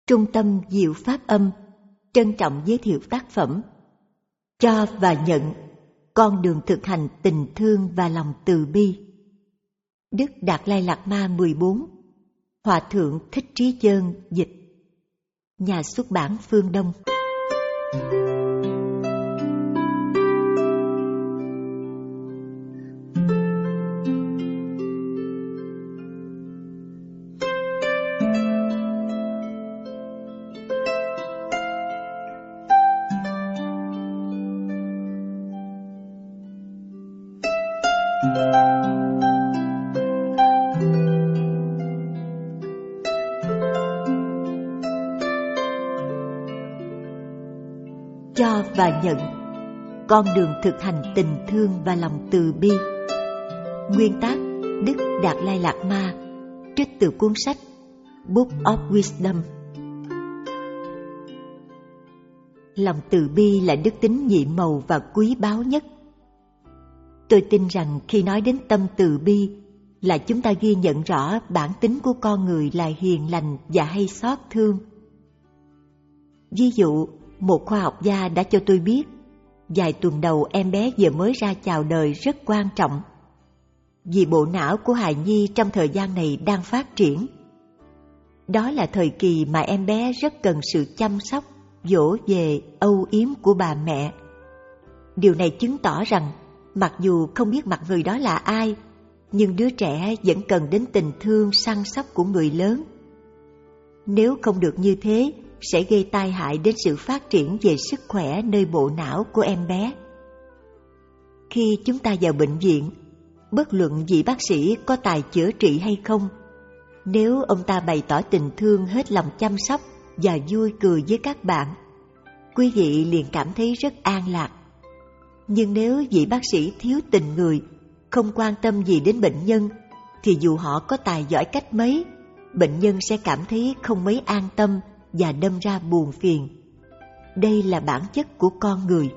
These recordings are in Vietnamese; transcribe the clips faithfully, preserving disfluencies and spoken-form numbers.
Trung tâm Diệu Pháp Âm trân trọng giới thiệu tác phẩm Cho và Nhận, con đường thực hành tình thương và lòng từ bi. Đức Đạt Lai Lạt Ma mười bốn, Hòa Thượng Thích Trí Chơn dịch. Nhà xuất bản Phương Đông. Cho và Nhận, con đường thực hành tình thương và lòng từ bi. Nguyên tác Đức Đạt Lai Lạt Ma, trích từ cuốn sách Book of Wisdom. Lòng từ bi là đức tính nhiệm màu và quý báu nhất. Tôi tin rằng khi nói đến tâm từ bi là chúng ta ghi nhận rõ bản tính của con người là hiền lành và hay xót thương. Ví dụ, một khoa học gia đã cho tôi biết vài tuần đầu em bé vừa mới ra chào đời rất quan trọng, vì bộ não của hài nhi trong thời gian này đang phát triển. Đó là thời kỳ mà em bé rất cần sự chăm sóc, dỗ về, âu yếm của bà mẹ. Điều này chứng tỏ rằng mặc dù không biết mặt người đó là ai, nhưng đứa trẻ vẫn cần đến tình thương săn sóc của người lớn. Nếu không được như thế, sẽ gây tai hại đến sự phát triển về sức khỏe nơi bộ não của em bé. Khi chúng ta vào bệnh viện, bất luận vị bác sĩ có tài chữa trị hay không, nếu ông ta bày tỏ tình thương hết lòng chăm sóc và vui cười với các bạn, quý vị liền cảm thấy rất an lạc. Nhưng nếu vị bác sĩ thiếu tình người, không quan tâm gì đến bệnh nhân, thì dù họ có tài giỏi cách mấy, bệnh nhân sẽ cảm thấy không mấy an tâm và đâm ra buồn phiền. Đây là bản chất của con người.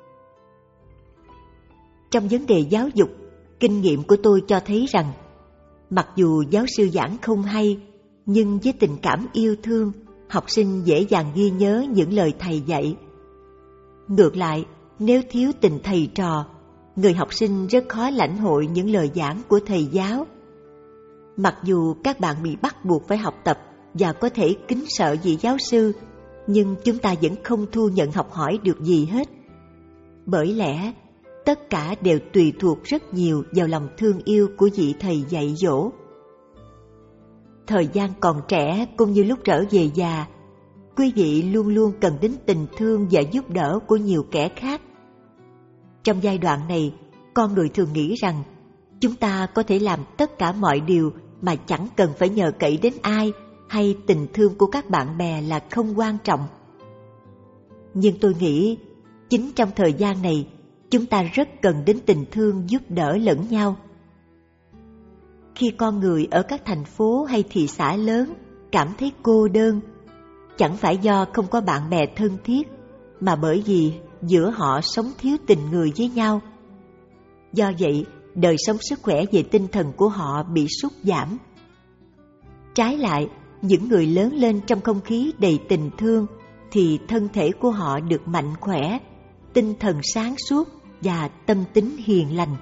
Trong vấn đề giáo dục, kinh nghiệm của tôi cho thấy rằng mặc dù giáo sư giảng không hay, nhưng với tình cảm yêu thương, học sinh dễ dàng ghi nhớ những lời thầy dạy. Ngược lại, nếu thiếu tình thầy trò, người học sinh rất khó lãnh hội những lời giảng của thầy giáo. Mặc dù các bạn bị bắt buộc phải học tập và có thể kính sợ vị giáo sư, nhưng chúng ta vẫn không thu nhận học hỏi được gì hết. Bởi lẽ, tất cả đều tùy thuộc rất nhiều vào lòng thương yêu của vị thầy dạy dỗ. Thời gian còn trẻ cũng như lúc trở về già, quý vị luôn luôn cần đến tình thương và giúp đỡ của nhiều kẻ khác. Trong giai đoạn này, con người thường nghĩ rằng chúng ta có thể làm tất cả mọi điều mà chẳng cần phải nhờ cậy đến ai, hay tình thương của các bạn bè là không quan trọng. Nhưng tôi nghĩ, chính trong thời gian này, chúng ta rất cần đến tình thương giúp đỡ lẫn nhau. Khi con người ở các thành phố hay thị xã lớn cảm thấy cô đơn, chẳng phải do không có bạn bè thân thiết, mà bởi vì giữa họ sống thiếu tình người với nhau. Do vậy, đời sống sức khỏe về tinh thần của họ bị sút giảm. Trái lại, những người lớn lên trong không khí đầy tình thương thì thân thể của họ được mạnh khỏe, tinh thần sáng suốt và tâm tính hiền lành.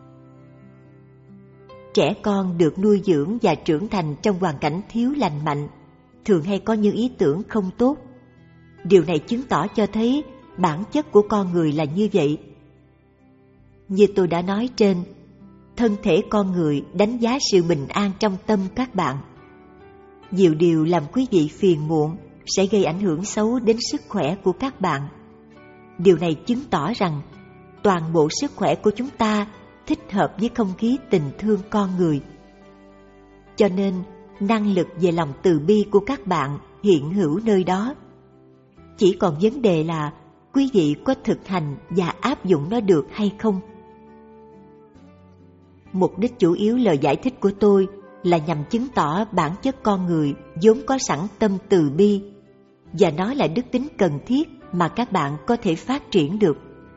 Trẻ con được nuôi dưỡng và trưởng thành trong hoàn cảnh thiếu lành mạnh thường hay có những ý tưởng không tốt. Điều này chứng tỏ cho thấy bản chất của con người là như vậy. Như tôi đã nói trên, thân thể con người đánh giá sự bình an trong tâm các bạn. Nhiều điều làm quý vị phiền muộn sẽ gây ảnh hưởng xấu đến sức khỏe của các bạn. Điều này chứng tỏ rằng toàn bộ sức khỏe của chúng ta thích hợp với không khí tình thương con người. Cho nên, năng lực về lòng từ bi của các bạn hiện hữu nơi đó. Chỉ còn vấn đề là quý vị có thực hành và áp dụng nó được hay không. Mục đích chủ yếu lời giải thích của tôi là nhằm chứng tỏ bản chất con người vốn có sẵn tâm từ bi, và nó là đức tính cần thiết mà các bạn có thể phát triển được.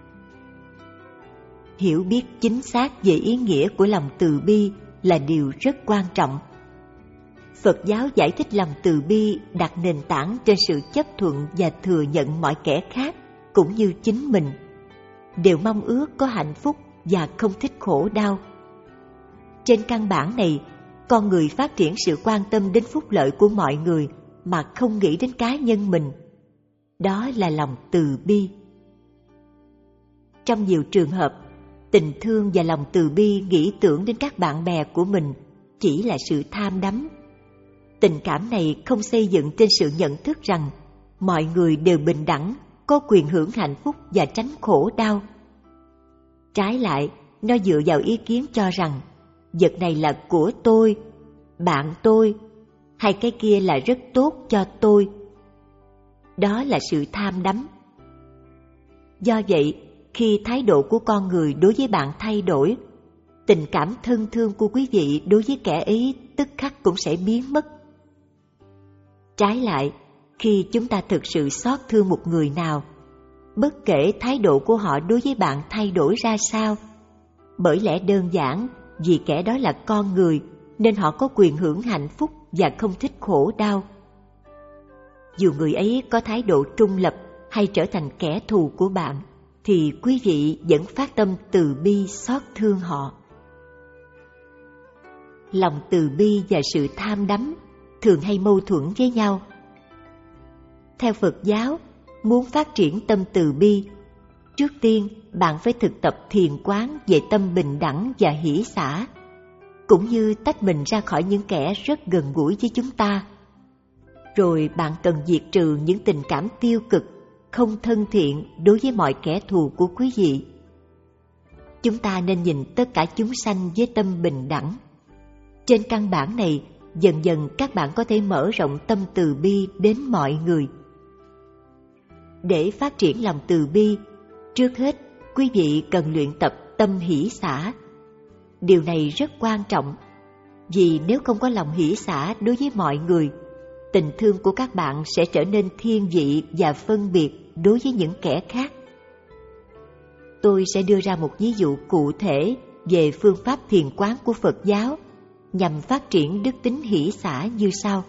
Hiểu biết chính xác về ý nghĩa của lòng từ bi là điều rất quan trọng. Phật giáo giải thích lòng từ bi đặt nền tảng trên sự chấp thuận và thừa nhận mọi kẻ khác cũng như chính mình đều mong ước có hạnh phúc và không thích khổ đau. Trên căn bản này, con người phát triển sự quan tâm đến phúc lợi của mọi người mà không nghĩ đến cá nhân mình. Đó là lòng từ bi. Trong nhiều trường hợp, tình thương và lòng từ bi nghĩ tưởng đến các bạn bè của mình chỉ là sự tham đắm. Tình cảm này không xây dựng trên sự nhận thức rằng mọi người đều bình đẳng, có quyền hưởng hạnh phúc và tránh khổ đau. Trái lại, nó dựa vào ý kiến cho rằng vật này là của tôi, bạn tôi, hay cái kia là rất tốt cho tôi. Đó là sự tham đắm. Do vậy, khi thái độ của con người đối với bạn thay đổi, tình cảm thân thương của quý vị đối với kẻ ấy tức khắc cũng sẽ biến mất. Trái lại, khi chúng ta thực sự xót thương một người nào, bất kể thái độ của họ đối với bạn thay đổi ra sao, bởi lẽ đơn giản vì kẻ đó là con người nên họ có quyền hưởng hạnh phúc và không thích khổ đau. Dù người ấy có thái độ trung lập hay trở thành kẻ thù của bạn, thì quý vị vẫn phát tâm từ bi xót thương họ. Lòng từ bi và sự tham đắm thường hay mâu thuẫn với nhau. Theo Phật giáo, muốn phát triển tâm từ bi, trước tiên bạn phải thực tập thiền quán về tâm bình đẳng và hỷ xả, cũng như tách mình ra khỏi những kẻ rất gần gũi với chúng ta. Rồi bạn cần diệt trừ những tình cảm tiêu cực, không thân thiện đối với mọi kẻ thù của quý vị. Chúng ta nên nhìn tất cả chúng sanh với tâm bình đẳng. Trên căn bản này, dần dần các bạn có thể mở rộng tâm từ bi đến mọi người. Để phát triển lòng từ bi, trước hết quý vị cần luyện tập tâm hỷ xả. Điều này rất quan trọng, vì nếu không có lòng hỷ xả đối với mọi người, tình thương của các bạn sẽ trở nên thiên vị và phân biệt đối với những kẻ khác. Tôi sẽ đưa ra một ví dụ cụ thể về phương pháp thiền quán của Phật giáo nhằm phát triển đức tính hỷ xả như sau.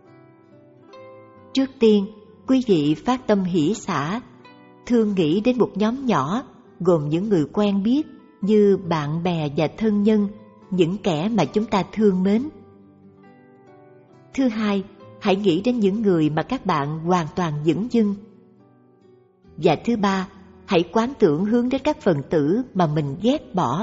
Trước tiên, quý vị phát tâm hỷ xả, thương nghĩ đến một nhóm nhỏ gồm những người quen biết như bạn bè và thân nhân, những kẻ mà chúng ta thương mến. Thứ hai, hãy nghĩ đến những người mà các bạn hoàn toàn dửng dưng. Và thứ ba, hãy quán tưởng hướng đến các phần tử mà mình ghét bỏ.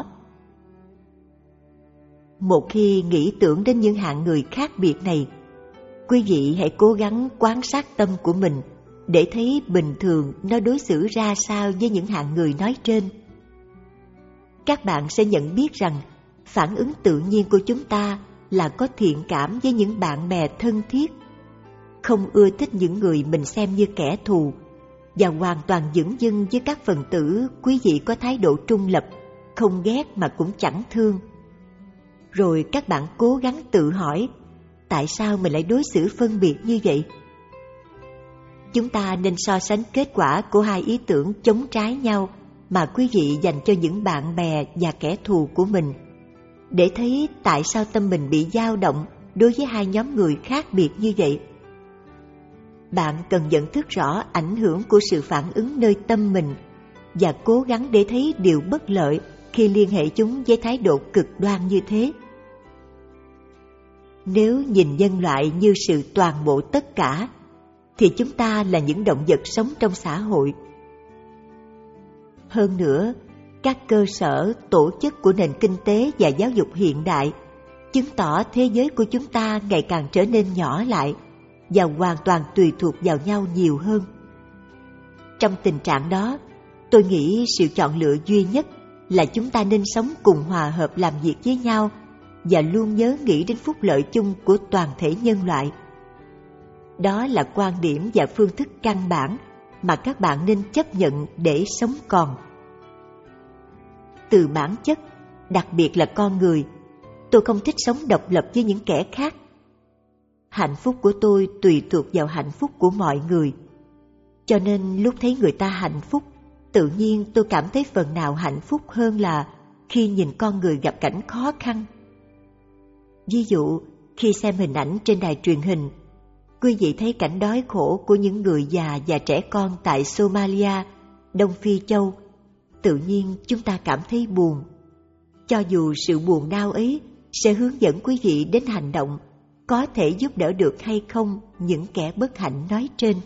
Một khi nghĩ tưởng đến những hạng người khác biệt này, quý vị hãy cố gắng quan sát tâm của mình để thấy bình thường nó đối xử ra sao với những hạng người nói trên. Các bạn sẽ nhận biết rằng phản ứng tự nhiên của chúng ta là có thiện cảm với những bạn bè thân thiết, không ưa thích những người mình xem như kẻ thù, và hoàn toàn dửng dưng với các phần tử quý vị có thái độ trung lập, không ghét mà cũng chẳng thương. Rồi các bạn cố gắng tự hỏi, tại sao mình lại đối xử phân biệt như vậy? Chúng ta nên so sánh kết quả của hai ý tưởng chống trái nhau mà quý vị dành cho những bạn bè và kẻ thù của mình, để thấy tại sao tâm mình bị dao động đối với hai nhóm người khác biệt như vậy. Bạn cần nhận thức rõ ảnh hưởng của sự phản ứng nơi tâm mình và cố gắng để thấy điều bất lợi khi liên hệ chúng với thái độ cực đoan như thế. Nếu nhìn nhân loại như sự toàn bộ tất cả, thì chúng ta là những động vật sống trong xã hội. Hơn nữa, các cơ sở, tổ chức của nền kinh tế và giáo dục hiện đại chứng tỏ thế giới của chúng ta ngày càng trở nên nhỏ lại và hoàn toàn tùy thuộc vào nhau nhiều hơn. Trong tình trạng đó, tôi nghĩ sự chọn lựa duy nhất là chúng ta nên sống cùng hòa hợp làm việc với nhau và luôn nhớ nghĩ đến phúc lợi chung của toàn thể nhân loại. Đó là quan điểm và phương thức căn bản mà các bạn nên chấp nhận để sống còn. Từ bản chất, đặc biệt là con người, tôi không thích sống độc lập với những kẻ khác. Hạnh phúc của tôi tùy thuộc vào hạnh phúc của mọi người. Cho nên lúc thấy người ta hạnh phúc, tự nhiên tôi cảm thấy phần nào hạnh phúc hơn là khi nhìn con người gặp cảnh khó khăn. Ví dụ, khi xem hình ảnh trên đài truyền hình, quý vị thấy cảnh đói khổ của những người già và trẻ con tại Somalia, Đông Phi Châu, tự nhiên chúng ta cảm thấy buồn. Cho dù sự buồn nao ấy sẽ hướng dẫn quý vị đến hành động, có thể giúp đỡ được hay không những kẻ bất hạnh nói trên.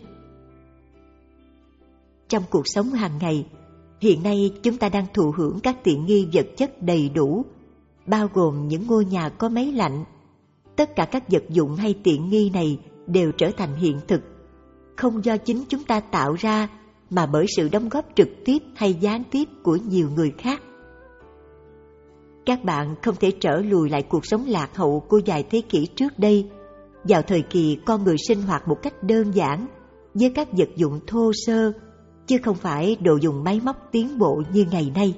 Trong cuộc sống hàng ngày, hiện nay chúng ta đang thụ hưởng các tiện nghi vật chất đầy đủ, bao gồm những ngôi nhà có máy lạnh. Tất cả các vật dụng hay tiện nghi này đều trở thành hiện thực, không do chính chúng ta tạo ra mà bởi sự đóng góp trực tiếp hay gián tiếp của nhiều người khác. Các bạn không thể trở lùi lại cuộc sống lạc hậu của vài thế kỷ trước đây, vào thời kỳ con người sinh hoạt một cách đơn giản với các vật dụng thô sơ, chứ không phải đồ dùng máy móc tiến bộ như ngày nay.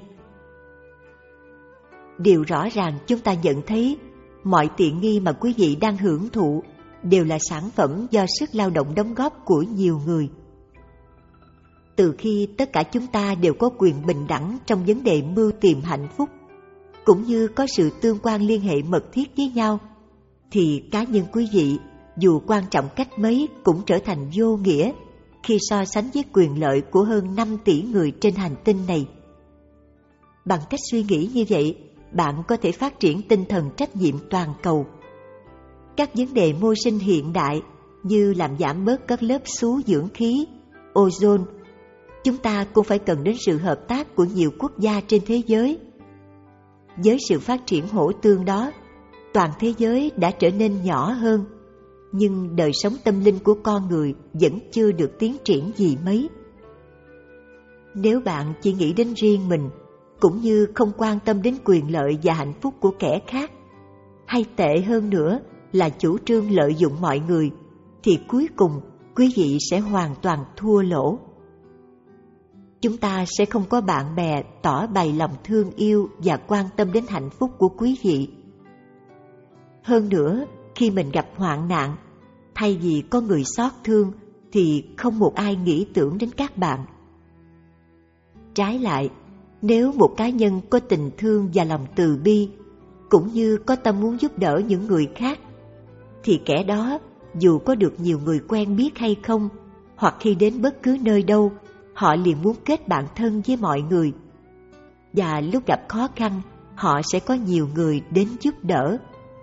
Điều rõ ràng chúng ta nhận thấy mọi tiện nghi mà quý vị đang hưởng thụ đều là sản phẩm do sức lao động đóng góp của nhiều người. Từ khi tất cả chúng ta đều có quyền bình đẳng trong vấn đề mưu tìm hạnh phúc, cũng như có sự tương quan liên hệ mật thiết với nhau, thì cá nhân quý vị, dù quan trọng cách mấy, cũng trở thành vô nghĩa khi so sánh với quyền lợi của hơn năm tỷ người trên hành tinh này. Bằng cách suy nghĩ như vậy, bạn có thể phát triển tinh thần trách nhiệm toàn cầu. Các vấn đề môi sinh hiện đại như làm giảm bớt các lớp xú dưỡng khí, ozone, chúng ta cũng phải cần đến sự hợp tác của nhiều quốc gia trên thế giới. Với sự phát triển hỗ tương đó, toàn thế giới đã trở nên nhỏ hơn, nhưng đời sống tâm linh của con người vẫn chưa được tiến triển gì mấy. Nếu bạn chỉ nghĩ đến riêng mình, cũng như không quan tâm đến quyền lợi và hạnh phúc của kẻ khác, hay tệ hơn nữa là chủ trương lợi dụng mọi người, thì cuối cùng quý vị sẽ hoàn toàn thua lỗ. Chúng ta sẽ không có bạn bè tỏ bày lòng thương yêu và quan tâm đến hạnh phúc của quý vị. Hơn nữa, khi mình gặp hoạn nạn, thay vì có người xót thương thì không một ai nghĩ tưởng đến các bạn. Trái lại, nếu một cá nhân có tình thương và lòng từ bi, cũng như có tâm muốn giúp đỡ những người khác, thì kẻ đó dù có được nhiều người quen biết hay không, hoặc khi đến bất cứ nơi đâu, họ liền muốn kết bạn thân với mọi người. Và lúc gặp khó khăn, họ sẽ có nhiều người đến giúp đỡ.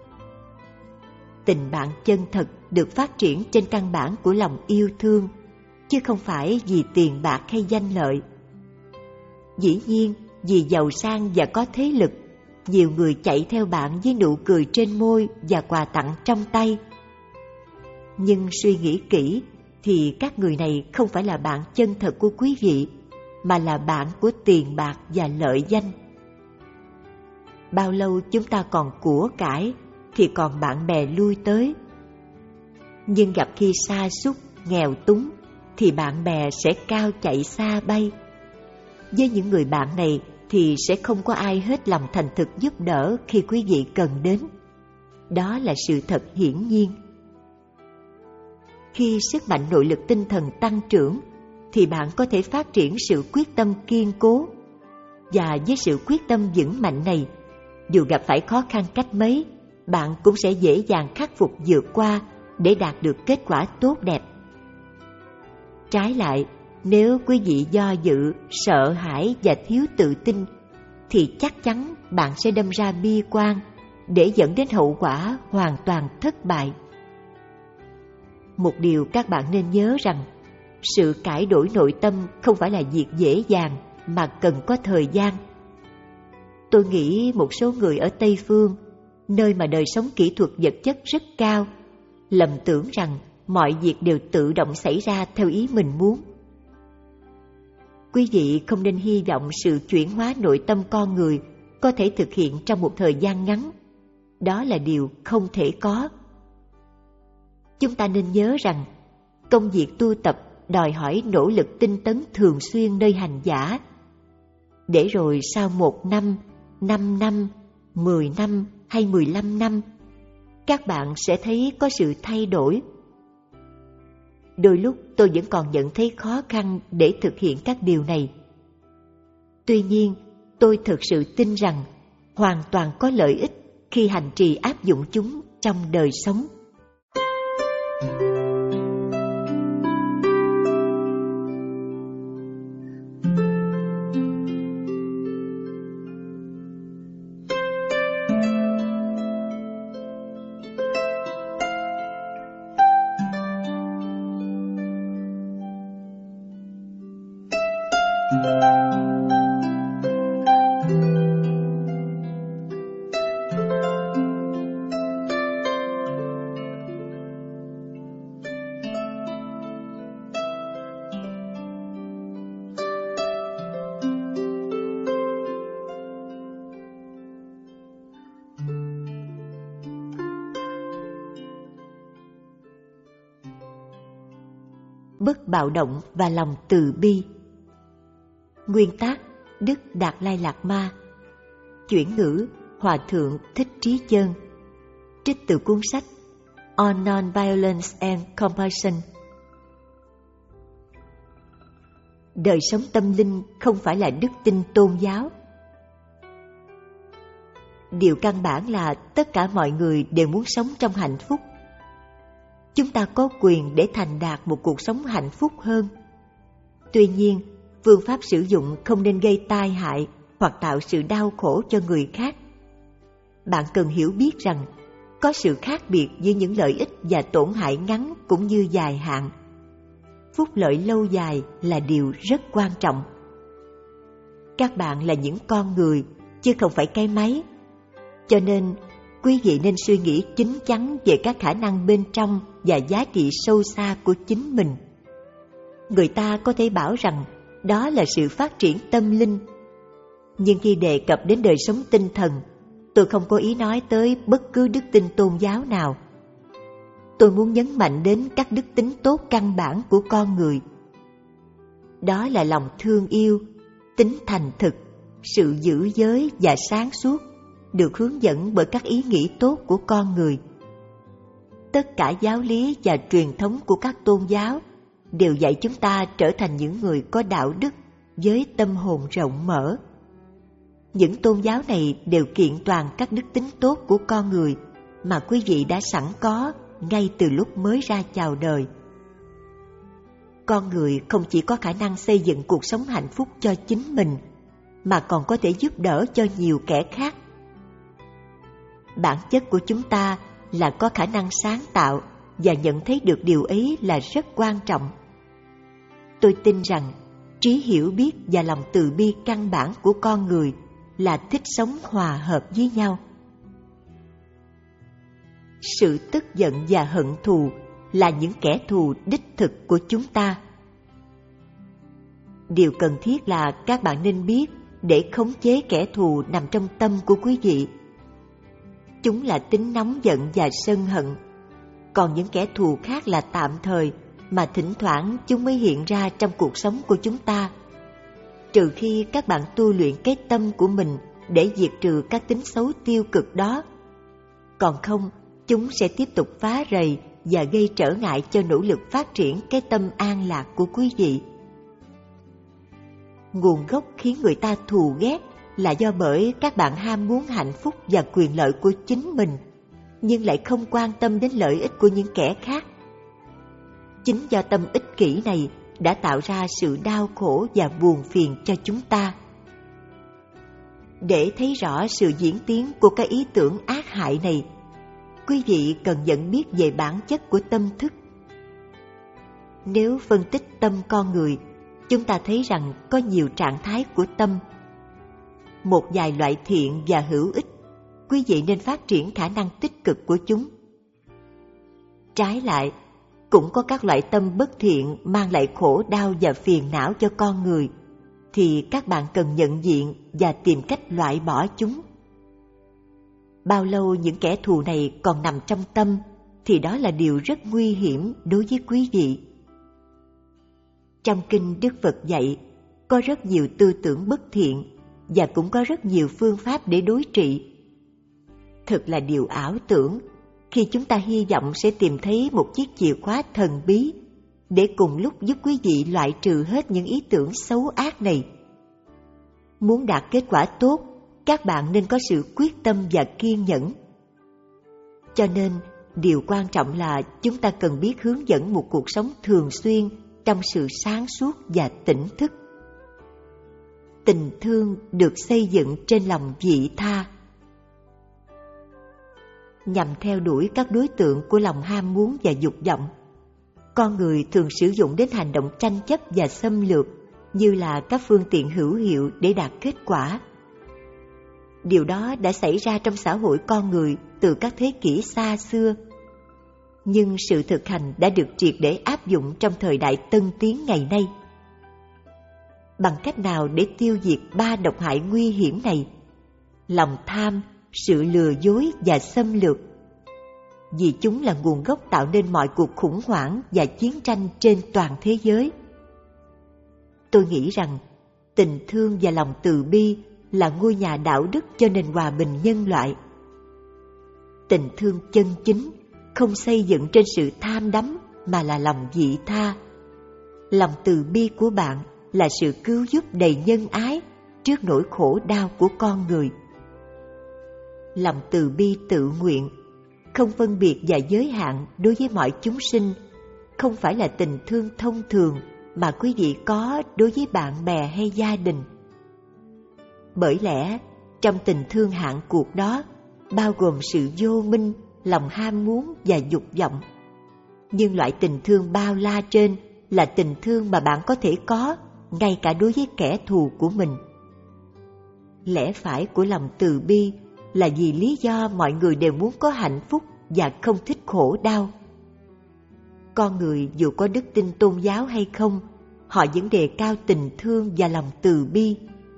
Tình bạn chân thật được phát triển trên căn bản của lòng yêu thương, chứ không phải vì tiền bạc hay danh lợi. Dĩ nhiên, vì giàu sang và có thế lực, nhiều người chạy theo bạn với nụ cười trên môi và quà tặng trong tay. Nhưng suy nghĩ kỹ thì các người này không phải là bạn chân thật của quý vị, mà là bạn của tiền bạc và lợi danh. Bao lâu chúng ta còn của cải thì còn bạn bè lui tới. Nhưng gặp khi sa sút, nghèo túng thì bạn bè sẽ cao chạy xa bay. Với những người bạn này thì sẽ không có ai hết lòng thành thực giúp đỡ khi quý vị cần đến. Đó là sự thật hiển nhiên. Khi sức mạnh nội lực tinh thần tăng trưởng thì bạn có thể phát triển sự quyết tâm kiên cố. Và với sự quyết tâm vững mạnh này, dù gặp phải khó khăn cách mấy, bạn cũng sẽ dễ dàng khắc phục vượt qua để đạt được kết quả tốt đẹp. Trái lại, nếu quý vị do dự, sợ hãi và thiếu tự tin, thì chắc chắn bạn sẽ đâm ra bi quan, để dẫn đến hậu quả hoàn toàn thất bại. Một điều các bạn nên nhớ rằng, sự cải đổi nội tâm không phải là việc dễ dàng mà cần có thời gian. Tôi nghĩ một số người ở Tây Phương, nơi mà đời sống kỹ thuật vật chất rất cao, lầm tưởng rằng mọi việc đều tự động xảy ra theo ý mình muốn. Quý vị không nên hy vọng sự chuyển hóa nội tâm con người có thể thực hiện trong một thời gian ngắn. Đó là điều không thể có. Chúng ta nên nhớ rằng, công việc tu tập đòi hỏi nỗ lực tinh tấn thường xuyên nơi hành giả. Để rồi sau một năm, năm năm, mười năm hay mười lăm năm, các bạn sẽ thấy có sự thay đổi. Đôi lúc tôi vẫn còn nhận thấy khó khăn để thực hiện các điều này. Tuy nhiên, tôi thực sự tin rằng hoàn toàn có lợi ích khi hành trì áp dụng chúng trong đời sống. Bất bạo động và lòng từ bi. Nguyên tác Đức Đạt Lai Lạt Ma. Chuyển ngữ Hòa thượng Thích Trí Chơn. Trích từ cuốn sách On Non-Violence and Compassion. Đời sống tâm linh không phải là đức tin tôn giáo. Điều căn bản là tất cả mọi người đều muốn sống trong hạnh phúc. Chúng ta có quyền để thành đạt một cuộc sống hạnh phúc hơn. Tuy nhiên, phương pháp sử dụng không nên gây tai hại hoặc tạo sự đau khổ cho người khác. Bạn cần hiểu biết rằng có sự khác biệt giữa những lợi ích và tổn hại ngắn cũng như dài hạn. Phúc lợi lâu dài là điều rất quan trọng. Các bạn là những con người, chứ không phải cái máy. Cho nên, quý vị nên suy nghĩ chín chắn về các khả năng bên trong và giá trị sâu xa của chính mình. Người ta có thể bảo rằng đó là sự phát triển tâm linh. Nhưng khi đề cập đến đời sống tinh thần, tôi không có ý nói tới bất cứ đức tin tôn giáo nào. Tôi muốn nhấn mạnh đến các đức tính tốt căn bản của con người. Đó là lòng thương yêu, tính thành thực, sự giữ giới và sáng suốt, được hướng dẫn bởi các ý nghĩ tốt của con người. Tất cả giáo lý và truyền thống của các tôn giáo đều dạy chúng ta trở thành những người có đạo đức với tâm hồn rộng mở. Những tôn giáo này đều kiện toàn các đức tính tốt của con người mà quý vị đã sẵn có ngay từ lúc mới ra chào đời. Con người không chỉ có khả năng xây dựng cuộc sống hạnh phúc cho chính mình, mà còn có thể giúp đỡ cho nhiều kẻ khác. Bản chất của chúng ta là có khả năng sáng tạo, và nhận thấy được điều ấy là rất quan trọng. Tôi tin rằng trí hiểu biết và lòng từ bi căn bản của con người là thích sống hòa hợp với nhau. Sự tức giận và hận thù là những kẻ thù đích thực của chúng ta. Điều cần thiết là các bạn nên biết để khống chế kẻ thù nằm trong tâm của quý vị. Chúng là tính nóng giận và sân hận, còn những kẻ thù khác là tạm thời, mà thỉnh thoảng chúng mới hiện ra trong cuộc sống của chúng ta. Trừ khi các bạn tu luyện cái tâm của mình để diệt trừ các tính xấu tiêu cực đó. Còn không, chúng sẽ tiếp tục phá rầy và gây trở ngại cho nỗ lực phát triển cái tâm an lạc của quý vị. Nguồn gốc khiến người ta thù ghét là do bởi các bạn ham muốn hạnh phúc và quyền lợi của chính mình, nhưng lại không quan tâm đến lợi ích của những kẻ khác. Chính do tâm ích kỷ này đã tạo ra sự đau khổ và buồn phiền cho chúng ta. Để thấy rõ sự diễn tiến của cái ý tưởng ác hại này, quý vị cần nhận biết về bản chất của tâm thức. Nếu phân tích tâm con người, chúng ta thấy rằng có nhiều trạng thái của tâm. Một vài loại thiện và hữu ích, quý vị nên phát triển khả năng tích cực của chúng. Trái lại, cũng có các loại tâm bất thiện mang lại khổ đau và phiền não cho con người, thì các bạn cần nhận diện và tìm cách loại bỏ chúng. Bao lâu những kẻ thù này còn nằm trong tâm, thì đó là điều rất nguy hiểm đối với quý vị. Trong kinh Đức Phật dạy, có rất nhiều tư tưởng bất thiện, và cũng có rất nhiều phương pháp để đối trị. Thật là điều ảo tưởng khi chúng ta hy vọng sẽ tìm thấy một chiếc chìa khóa thần bí để cùng lúc giúp quý vị loại trừ hết những ý tưởng xấu ác này. Muốn đạt kết quả tốt, các bạn nên có sự quyết tâm và kiên nhẫn. Cho nên, điều quan trọng là chúng ta cần biết hướng dẫn một cuộc sống thường xuyên trong sự sáng suốt và tỉnh thức. Tình thương được xây dựng trên lòng vị tha. Nhằm theo đuổi các đối tượng của lòng ham muốn và dục vọng, con người thường sử dụng đến hành động tranh chấp và xâm lược như là các phương tiện hữu hiệu để đạt kết quả. Điều đó đã xảy ra trong xã hội con người từ các thế kỷ xa xưa. Nhưng sự thực hành đã được triệt để áp dụng trong thời đại tân tiến ngày nay. Bằng cách nào để tiêu diệt ba độc hại nguy hiểm này? Lòng tham, sự lừa dối và xâm lược. Vì chúng là nguồn gốc tạo nên mọi cuộc khủng hoảng và chiến tranh trên toàn thế giới. Tôi nghĩ rằng tình thương và lòng từ bi là ngôi nhà đạo đức cho nền hòa bình nhân loại. Tình thương chân chính không xây dựng trên sự tham đắm mà là lòng vị tha. Lòng từ bi của bạn là sự cứu giúp đầy nhân ái trước nỗi khổ đau của con người. Lòng từ bi tự nguyện, không phân biệt và giới hạn đối với mọi chúng sinh, không phải là tình thương thông thường mà quý vị có đối với bạn bè hay gia đình. Bởi lẽ, trong tình thương hạn cuộc đó, bao gồm sự vô minh, lòng ham muốn và dục vọng. Nhưng loại tình thương bao la trên là tình thương mà bạn có thể có ngay cả đối với kẻ thù của mình. Lẽ phải của lòng từ bi là vì lý do mọi người đều muốn có hạnh phúc và không thích khổ đau. Con người dù có đức tin tôn giáo hay không, họ vẫn đề cao tình thương và lòng từ bi.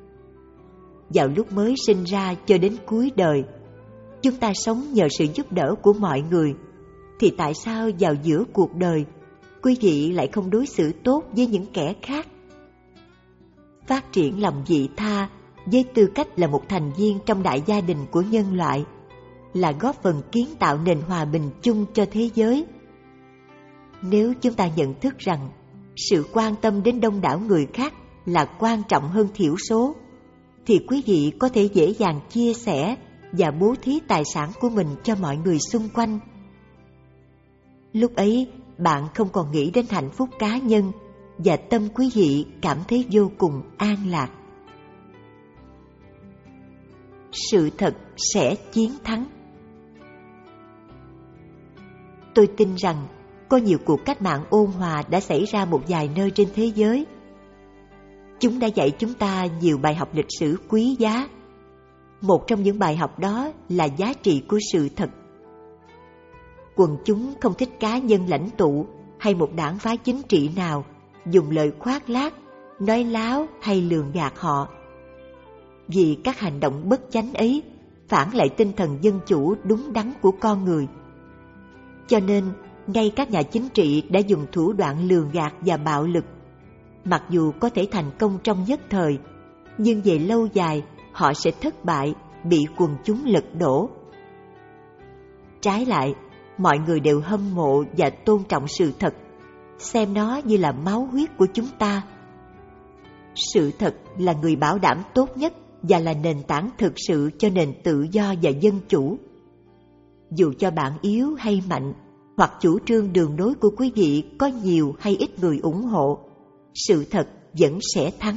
Vào lúc mới sinh ra cho đến cuối đời, chúng ta sống nhờ sự giúp đỡ của mọi người, thì tại sao vào giữa cuộc đời, quý vị lại không đối xử tốt với những kẻ khác? Phát triển lòng vị tha với tư cách là một thành viên trong đại gia đình của nhân loại là góp phần kiến tạo nền hòa bình chung cho thế giới. Nếu chúng ta nhận thức rằng sự quan tâm đến đông đảo người khác là quan trọng hơn thiểu số, thì quý vị có thể dễ dàng chia sẻ và bố thí tài sản của mình cho mọi người xung quanh. Lúc ấy, bạn không còn nghĩ đến hạnh phúc cá nhân và tâm quý vị cảm thấy vô cùng an lạc. Sự thật sẽ chiến thắng. Tôi tin rằng có nhiều cuộc cách mạng ôn hòa đã xảy ra một vài nơi trên thế giới. Chúng đã dạy chúng ta nhiều bài học lịch sử quý giá. Một trong những bài học đó là giá trị của sự thật. Quần chúng không thích cá nhân lãnh tụ hay một đảng phái chính trị nào dùng lời khoác lác, nói láo hay lường gạt họ. Vì các hành động bất chánh ấy phản lại tinh thần dân chủ đúng đắn của con người. Cho nên, ngay các nhà chính trị đã dùng thủ đoạn lường gạt và bạo lực. Mặc dù có thể thành công trong nhất thời, nhưng về lâu dài họ sẽ thất bại, bị quần chúng lật đổ. Trái lại, mọi người đều hâm mộ và tôn trọng sự thật, xem nó như là máu huyết của chúng ta. Sự thật là người bảo đảm tốt nhất và là nền tảng thực sự cho nền tự do và dân chủ. Dù cho bạn yếu hay mạnh, hoặc chủ trương đường lối của quý vị có nhiều hay ít người ủng hộ, sự thật vẫn sẽ thắng.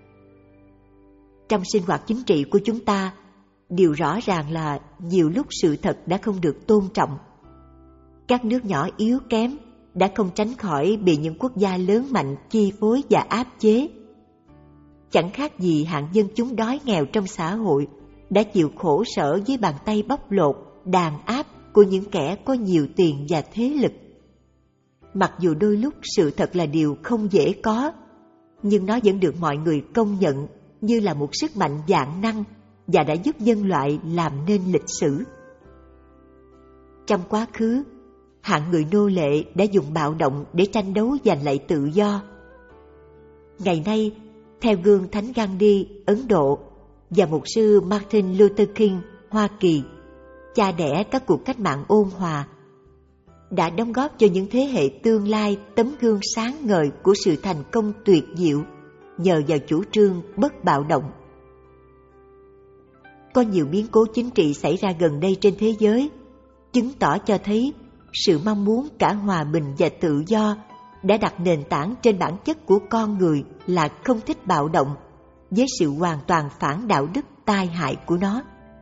Trong sinh hoạt chính trị của chúng ta, điều rõ ràng là nhiều lúc sự thật đã không được tôn trọng. Các nước nhỏ yếu kém đã không tránh khỏi bị những quốc gia lớn mạnh chi phối và áp chế. Chẳng khác gì hạng dân chúng đói nghèo trong xã hội đã chịu khổ sở dưới bàn tay bóc lột, đàn áp của những kẻ có nhiều tiền và thế lực. Mặc dù đôi lúc sự thật là điều không dễ có, nhưng nó vẫn được mọi người công nhận như là một sức mạnh vạn năng và đã giúp nhân loại làm nên lịch sử. Trong quá khứ, hạng người nô lệ đã dùng bạo động để tranh đấu giành lại tự do. Ngày nay, theo gương Thánh Gandhi, Ấn Độ, và mục sư Martin Luther King, Hoa Kỳ, cha đẻ các cuộc cách mạng ôn hòa, đã đóng góp cho những thế hệ tương lai tấm gương sáng ngời của sự thành công tuyệt diệu nhờ vào chủ trương bất bạo động. Có nhiều biến cố chính trị xảy ra gần đây trên thế giới, chứng tỏ cho thấy sự mong muốn cả hòa bình và tự do đã đặt nền tảng trên bản chất của con người là không thích bạo động, với sự hoàn toàn phản đạo đức tai hại của nó.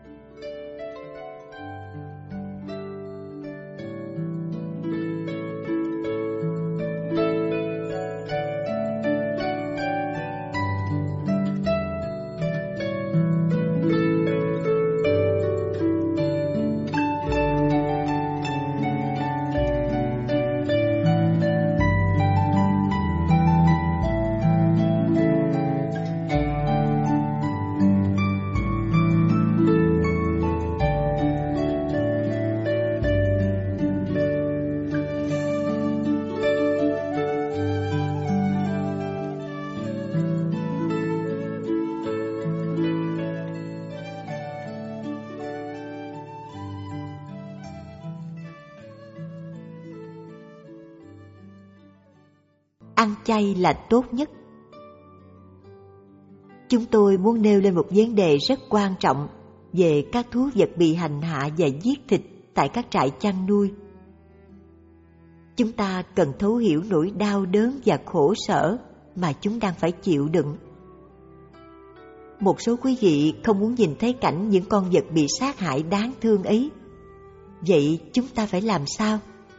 Ăn chay là tốt nhất. Chúng tôi muốn nêu lên một vấn đề rất quan trọng về các thú vật bị hành hạ và giết thịt tại các trại chăn nuôi. Chúng ta cần thấu hiểu nỗi đau đớn và khổ sở mà chúng đang phải chịu đựng. Một số quý vị không muốn nhìn thấy cảnh những con vật bị sát hại đáng thương ấy. Vậy chúng ta phải làm sao?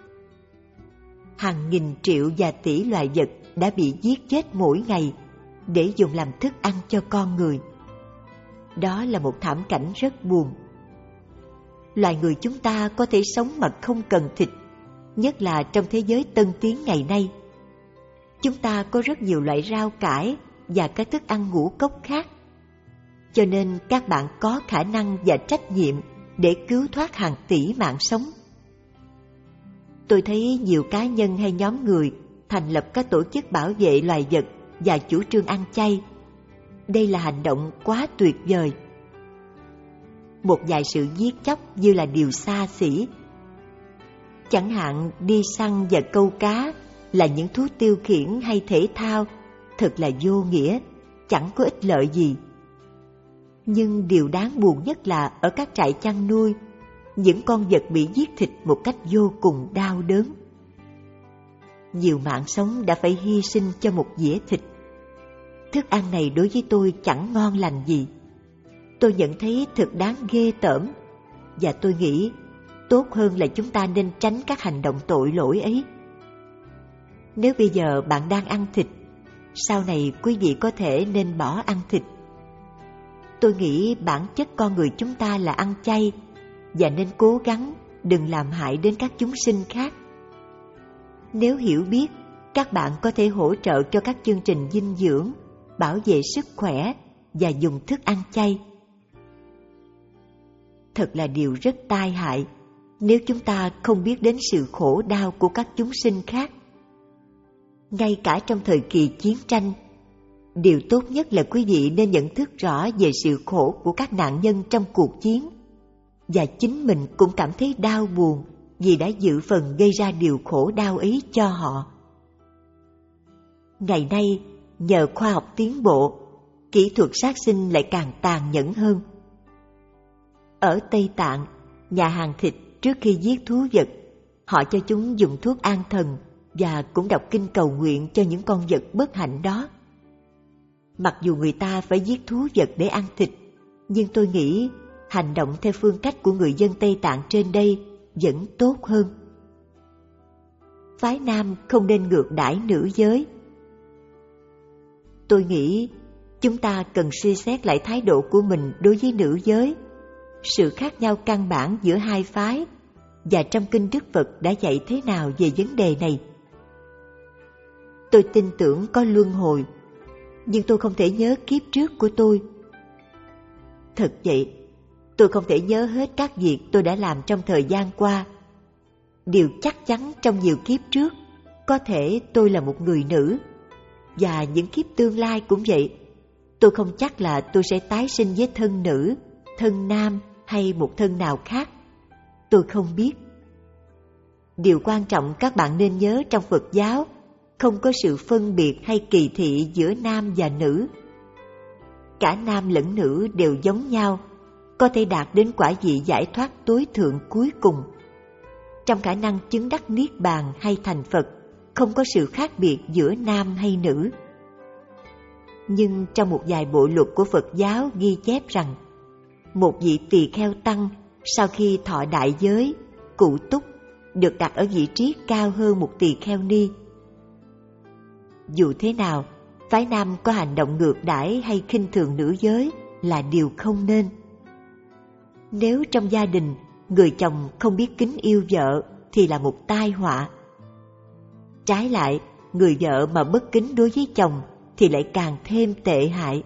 Hàng nghìn triệu và tỷ loài vật đã bị giết chết mỗi ngày để dùng làm thức ăn cho con người. Đó là một thảm cảnh rất buồn. Loài người chúng ta có thể sống mà không cần thịt, nhất là trong thế giới tân tiến ngày nay. Chúng ta có rất nhiều loại rau cải và các thức ăn ngũ cốc khác. Cho nên các bạn có khả năng và trách nhiệm để cứu thoát hàng tỷ mạng sống. Tôi thấy nhiều cá nhân hay nhóm người thành lập các tổ chức bảo vệ loài vật và chủ trương ăn chay. Đây là hành động quá tuyệt vời. Một vài sự giết chóc như là điều xa xỉ. Chẳng hạn đi săn và câu cá là những thú tiêu khiển hay thể thao, thật là vô nghĩa, chẳng có ích lợi gì. Nhưng điều đáng buồn nhất là ở các trại chăn nuôi, những con vật bị giết thịt một cách vô cùng đau đớn. Nhiều mạng sống đã phải hy sinh cho một dĩa thịt. Thức ăn này đối với tôi chẳng ngon lành gì. Tôi nhận thấy thật đáng ghê tởm, và tôi nghĩ tốt hơn là chúng ta nên tránh các hành động tội lỗi ấy. Nếu bây giờ bạn đang ăn thịt, sau này quý vị có thể nên bỏ ăn thịt. Tôi nghĩ bản chất con người chúng ta là ăn chay, và nên cố gắng đừng làm hại đến các chúng sinh khác. Nếu hiểu biết, các bạn có thể hỗ trợ cho các chương trình dinh dưỡng, bảo vệ sức khỏe và dùng thức ăn chay. Thật là điều rất tai hại nếu chúng ta không biết đến sự khổ đau của các chúng sinh khác. Ngay cả trong thời kỳ chiến tranh, điều tốt nhất là quý vị nên nhận thức rõ về sự khổ của các nạn nhân trong cuộc chiến, và chính mình cũng cảm thấy đau buồn vì đã dự phần gây ra điều khổ đau ấy cho họ. Ngày nay, nhờ khoa học tiến bộ, kỹ thuật sát sinh lại càng tàn nhẫn hơn. Ở Tây Tạng, nhà hàng thịt trước khi giết thú vật, họ cho chúng dùng thuốc an thần và cũng đọc kinh cầu nguyện cho những con vật bất hạnh đó. Mặc dù người ta phải giết thú vật để ăn thịt, nhưng tôi nghĩ hành động theo phương cách của người dân Tây Tạng trên đây vẫn tốt hơn. Phái nam không nên ngược đãi nữ giới. Tôi nghĩ chúng ta cần suy xét lại thái độ của mình đối với nữ giới, sự khác nhau căn bản giữa hai phái, và trong kinh Đức Phật đã dạy thế nào về vấn đề này. Tôi tin tưởng có luân hồi, nhưng tôi không thể nhớ kiếp trước của tôi. Thật vậy, tôi không thể nhớ hết các việc tôi đã làm trong thời gian qua. Điều chắc chắn trong nhiều kiếp trước, có thể tôi là một người nữ, và những kiếp tương lai cũng vậy. Tôi không chắc là tôi sẽ tái sinh với thân nữ, thân nam hay một thân nào khác. Tôi không biết. Điều quan trọng các bạn nên nhớ trong Phật giáo, không có sự phân biệt hay kỳ thị giữa nam và nữ. Cả nam lẫn nữ đều giống nhau, có thể đạt đến quả vị giải thoát tối thượng cuối cùng, trong khả năng chứng đắc niết bàn hay thành Phật, không có sự khác biệt giữa nam hay nữ. Nhưng trong một vài bộ luật của Phật giáo ghi chép rằng, một vị tỳ kheo tăng sau khi thọ đại giới, cụ túc, được đặt ở vị trí cao hơn một tỳ kheo ni. Dù thế nào, phái nam có hành động ngược đãi hay khinh thường nữ giới là điều không nên. Nếu trong gia đình người chồng không biết kính yêu vợ thì là một tai họa. Trái lại, người vợ mà bất kính đối với chồng thì lại càng thêm tệ hại.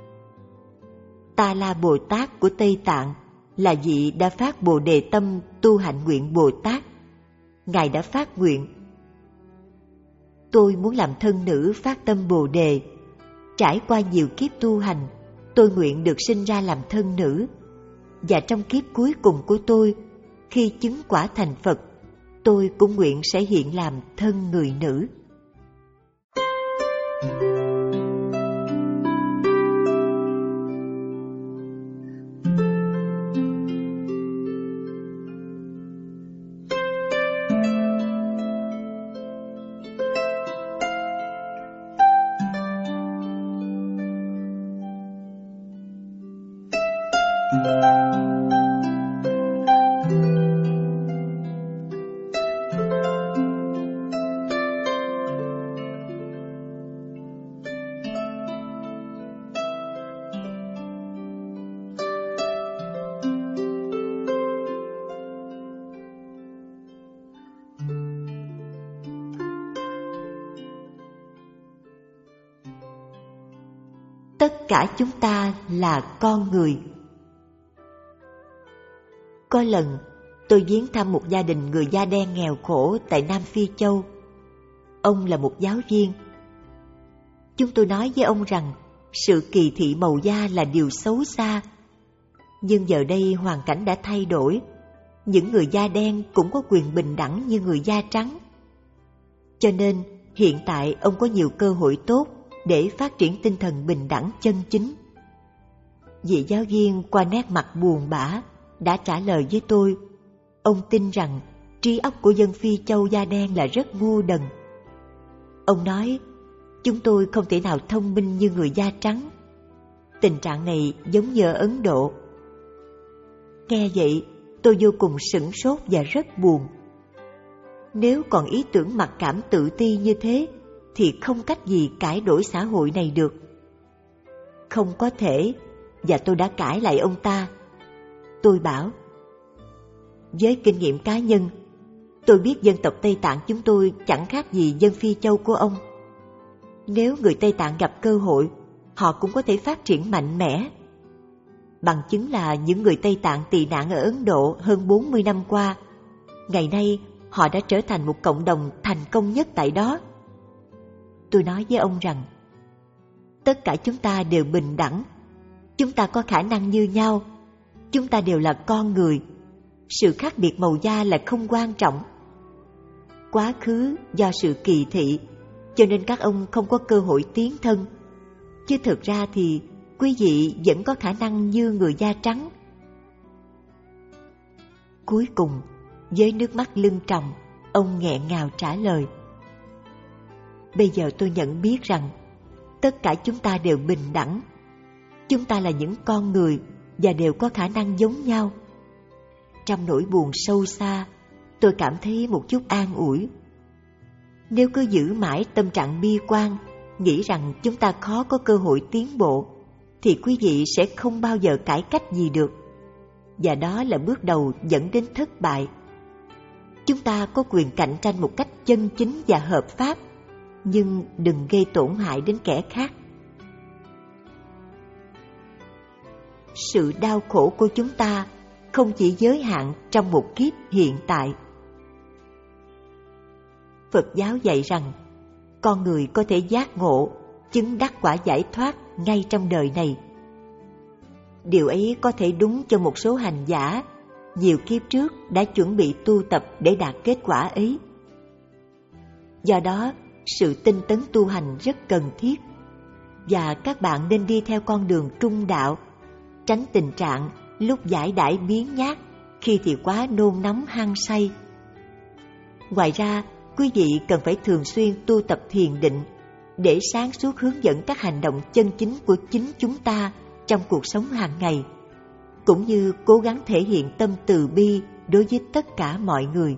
Ta La Bồ Tát của Tây Tạng là vị đã phát Bồ Đề tâm tu hạnh nguyện Bồ Tát. Ngài đã phát nguyện: tôi muốn làm thân nữ phát tâm Bồ Đề. Trải qua nhiều kiếp tu hành, tôi nguyện được sinh ra làm thân nữ. Và trong kiếp cuối cùng của tôi, khi chứng quả thành Phật, tôi cũng nguyện sẽ hiện làm thân người nữ. Tất cả chúng ta là con người. Có lần, tôi viếng thăm một gia đình người da đen nghèo khổ tại Nam Phi Châu. Ông là một giáo viên. Chúng tôi nói với ông rằng sự kỳ thị màu da là điều xấu xa. Nhưng giờ đây hoàn cảnh đã thay đổi. Những người da đen cũng có quyền bình đẳng như người da trắng. Cho nên, hiện tại ông có nhiều cơ hội tốt để phát triển tinh thần bình đẳng chân chính. Vị giáo viên qua nét mặt buồn bã đã trả lời với tôi, ông tin rằng trí óc của dân Phi Châu da đen là rất ngu đần. Ông nói, chúng tôi không thể nào thông minh như người da trắng. Tình trạng này giống như ở Ấn Độ. Nghe vậy, tôi vô cùng sửng sốt và rất buồn. Nếu còn ý tưởng mặc cảm tự ti như thế, thì không cách gì cải đổi xã hội này được. Không có thể, và tôi đã cãi lại ông ta. Tôi bảo, với kinh nghiệm cá nhân, tôi biết dân tộc Tây Tạng chúng tôi chẳng khác gì dân Phi Châu của ông. Nếu người Tây Tạng gặp cơ hội, họ cũng có thể phát triển mạnh mẽ. Bằng chứng là những người Tây Tạng tị nạn ở Ấn Độ hơn bốn mươi năm qua, ngày nay họ đã trở thành một cộng đồng thành công nhất tại đó. Tôi nói với ông rằng, tất cả chúng ta đều bình đẳng, chúng ta có khả năng như nhau, chúng ta đều là con người, sự khác biệt màu da là không quan trọng. Quá khứ do sự kỳ thị, cho nên các ông không có cơ hội tiến thân, chứ thực ra thì quý vị vẫn có khả năng như người da trắng. Cuối cùng, với nước mắt lưng tròng, ông nghẹn ngào trả lời, bây giờ tôi nhận biết rằng tất cả chúng ta đều bình đẳng. Chúng ta là những con người và đều có khả năng giống nhau. Trong nỗi buồn sâu xa, tôi cảm thấy một chút an ủi. Nếu cứ giữ mãi tâm trạng bi quan, nghĩ rằng chúng ta khó có cơ hội tiến bộ, thì quý vị sẽ không bao giờ cải cách gì được. Và đó là bước đầu dẫn đến thất bại. Chúng ta có quyền cạnh tranh một cách chân chính và hợp pháp, nhưng đừng gây tổn hại đến kẻ khác. Sự đau khổ của chúng ta không chỉ giới hạn trong một kiếp hiện tại. Phật giáo dạy rằng con người có thể giác ngộ, chứng đắc quả giải thoát ngay trong đời này. Điều ấy có thể đúng cho một số hành giả nhiều kiếp trước đã chuẩn bị tu tập để đạt kết quả ấy. Do đó, sự tinh tấn tu hành rất cần thiết, và các bạn nên đi theo con đường trung đạo, tránh tình trạng lúc giải đãi biếng nhác, khi thì quá nôn nóng hăng say. Ngoài ra, quý vị cần phải thường xuyên tu tập thiền định để sáng suốt hướng dẫn các hành động chân chính của chính chúng ta trong cuộc sống hàng ngày, cũng như cố gắng thể hiện tâm từ bi đối với tất cả mọi người.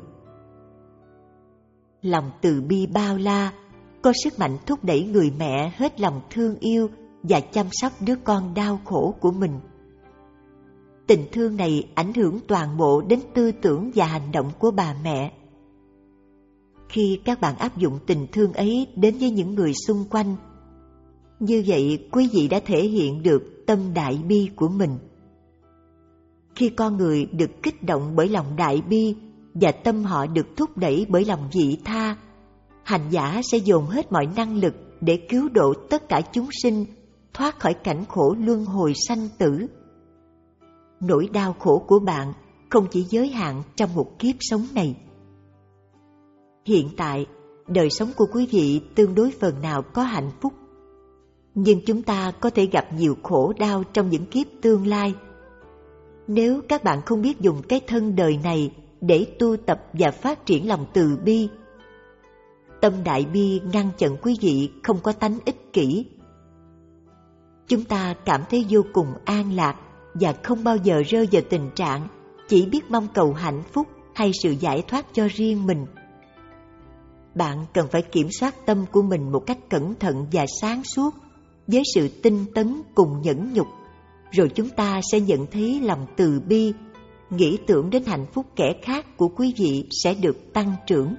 Lòng từ bi bao la có sức mạnh thúc đẩy người mẹ hết lòng thương yêu và chăm sóc đứa con đau khổ của mình. Tình thương này ảnh hưởng toàn bộ đến tư tưởng và hành động của bà mẹ. Khi các bạn áp dụng tình thương ấy đến với những người xung quanh, như vậy quý vị đã thể hiện được tâm đại bi của mình. Khi con người được kích động bởi lòng đại bi và tâm họ được thúc đẩy bởi lòng vị tha, hành giả sẽ dồn hết mọi năng lực để cứu độ tất cả chúng sinh thoát khỏi cảnh khổ luân hồi sanh tử. Nỗi đau khổ của bạn không chỉ giới hạn trong một kiếp sống này. Hiện tại, đời sống của quý vị tương đối phần nào có hạnh phúc, nhưng chúng ta có thể gặp nhiều khổ đau trong những kiếp tương lai. Nếu các bạn không biết dùng cái thân đời này để tu tập và phát triển lòng từ bi, tâm đại bi ngăn chặn quý vị không có tánh ích kỷ. Chúng ta cảm thấy vô cùng an lạc và không bao giờ rơi vào tình trạng chỉ biết mong cầu hạnh phúc hay sự giải thoát cho riêng mình. Bạn cần phải kiểm soát tâm của mình một cách cẩn thận và sáng suốt với sự tinh tấn cùng nhẫn nhục, rồi chúng ta sẽ nhận thấy lòng từ bi, nghĩ tưởng đến hạnh phúc kẻ khác của quý vị sẽ được tăng trưởng.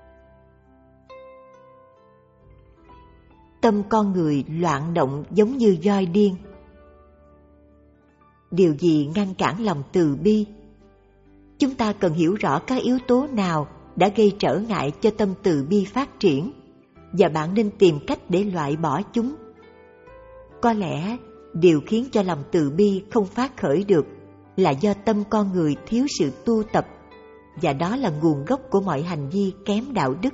Tâm con người loạn động giống như voi điên. Điều gì ngăn cản lòng từ bi? Chúng ta cần hiểu rõ các yếu tố nào đã gây trở ngại cho tâm từ bi phát triển, và bạn nên tìm cách để loại bỏ chúng. Có lẽ điều khiến cho lòng từ bi không phát khởi được là do tâm con người thiếu sự tu tập, và đó là nguồn gốc của mọi hành vi kém đạo đức.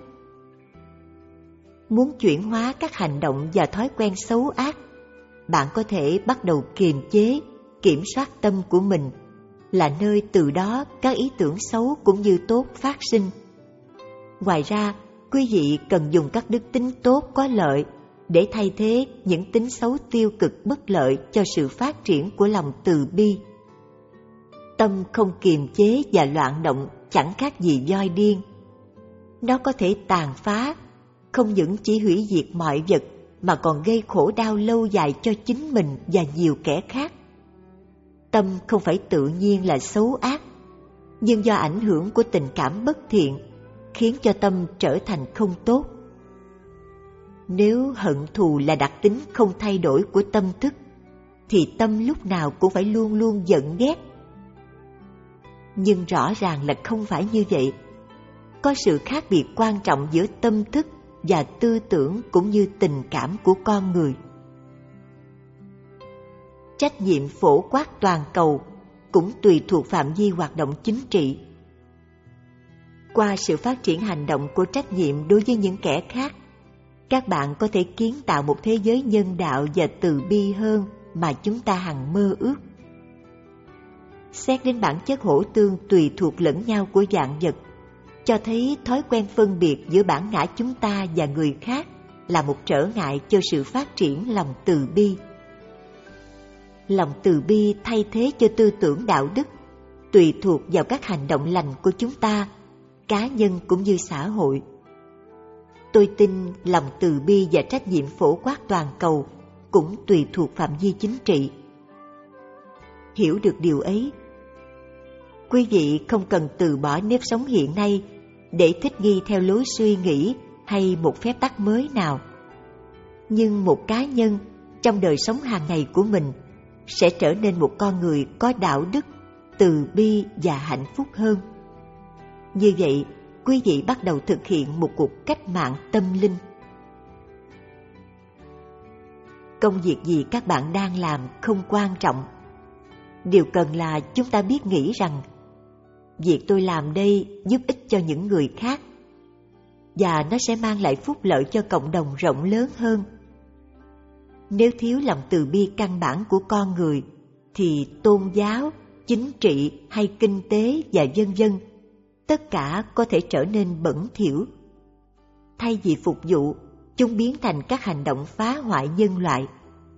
Muốn chuyển hóa các hành động và thói quen xấu ác, bạn có thể bắt đầu kiềm chế, kiểm soát tâm của mình, là nơi từ đó các ý tưởng xấu cũng như tốt phát sinh. Ngoài ra, quý vị cần dùng các đức tính tốt có lợi để thay thế những tính xấu tiêu cực bất lợi cho sự phát triển của lòng từ bi. Tâm không kiềm chế và loạn động chẳng khác gì voi điên. Nó có thể tàn phá, không những chỉ hủy diệt mọi vật mà còn gây khổ đau lâu dài cho chính mình và nhiều kẻ khác. Tâm không phải tự nhiên là xấu ác, nhưng do ảnh hưởng của tình cảm bất thiện khiến cho tâm trở thành không tốt. Nếu hận thù là đặc tính không thay đổi của tâm thức, thì tâm lúc nào cũng phải luôn luôn giận ghét. Nhưng rõ ràng là không phải như vậy. Có sự khác biệt quan trọng giữa tâm thức và tư tưởng cũng như tình cảm của con người. Trách nhiệm phổ quát toàn cầu cũng tùy thuộc phạm vi hoạt động chính trị. Qua sự phát triển hành động của trách nhiệm đối với những kẻ khác, các bạn có thể kiến tạo một thế giới nhân đạo và từ bi hơn mà chúng ta hằng mơ ước. Xét đến bản chất hỗ tương tùy thuộc lẫn nhau của vạn vật, cho thấy thói quen phân biệt giữa bản ngã chúng ta và người khác là một trở ngại cho sự phát triển lòng từ bi. Lòng từ bi thay thế cho tư tưởng đạo đức, tùy thuộc vào các hành động lành của chúng ta, cá nhân cũng như xã hội. Tôi tin lòng từ bi và trách nhiệm phổ quát toàn cầu cũng tùy thuộc phạm vi chính trị. Hiểu được điều ấy, quý vị không cần từ bỏ nếp sống hiện nay để thích nghi theo lối suy nghĩ hay một phép tắc mới nào. Nhưng một cá nhân trong đời sống hàng ngày của mình sẽ trở nên một con người có đạo đức, từ bi và hạnh phúc hơn. Như vậy, quý vị bắt đầu thực hiện một cuộc cách mạng tâm linh. Công việc gì các bạn đang làm không quan trọng. Điều cần là chúng ta biết nghĩ rằng việc tôi làm đây giúp ích cho những người khác, và nó sẽ mang lại phúc lợi cho cộng đồng rộng lớn hơn. Nếu thiếu lòng từ bi căn bản của con người, thì tôn giáo, chính trị hay kinh tế và vân vân tất cả có thể trở nên bẩn thỉu. Thay vì phục vụ, chúng biến thành các hành động phá hoại nhân loại.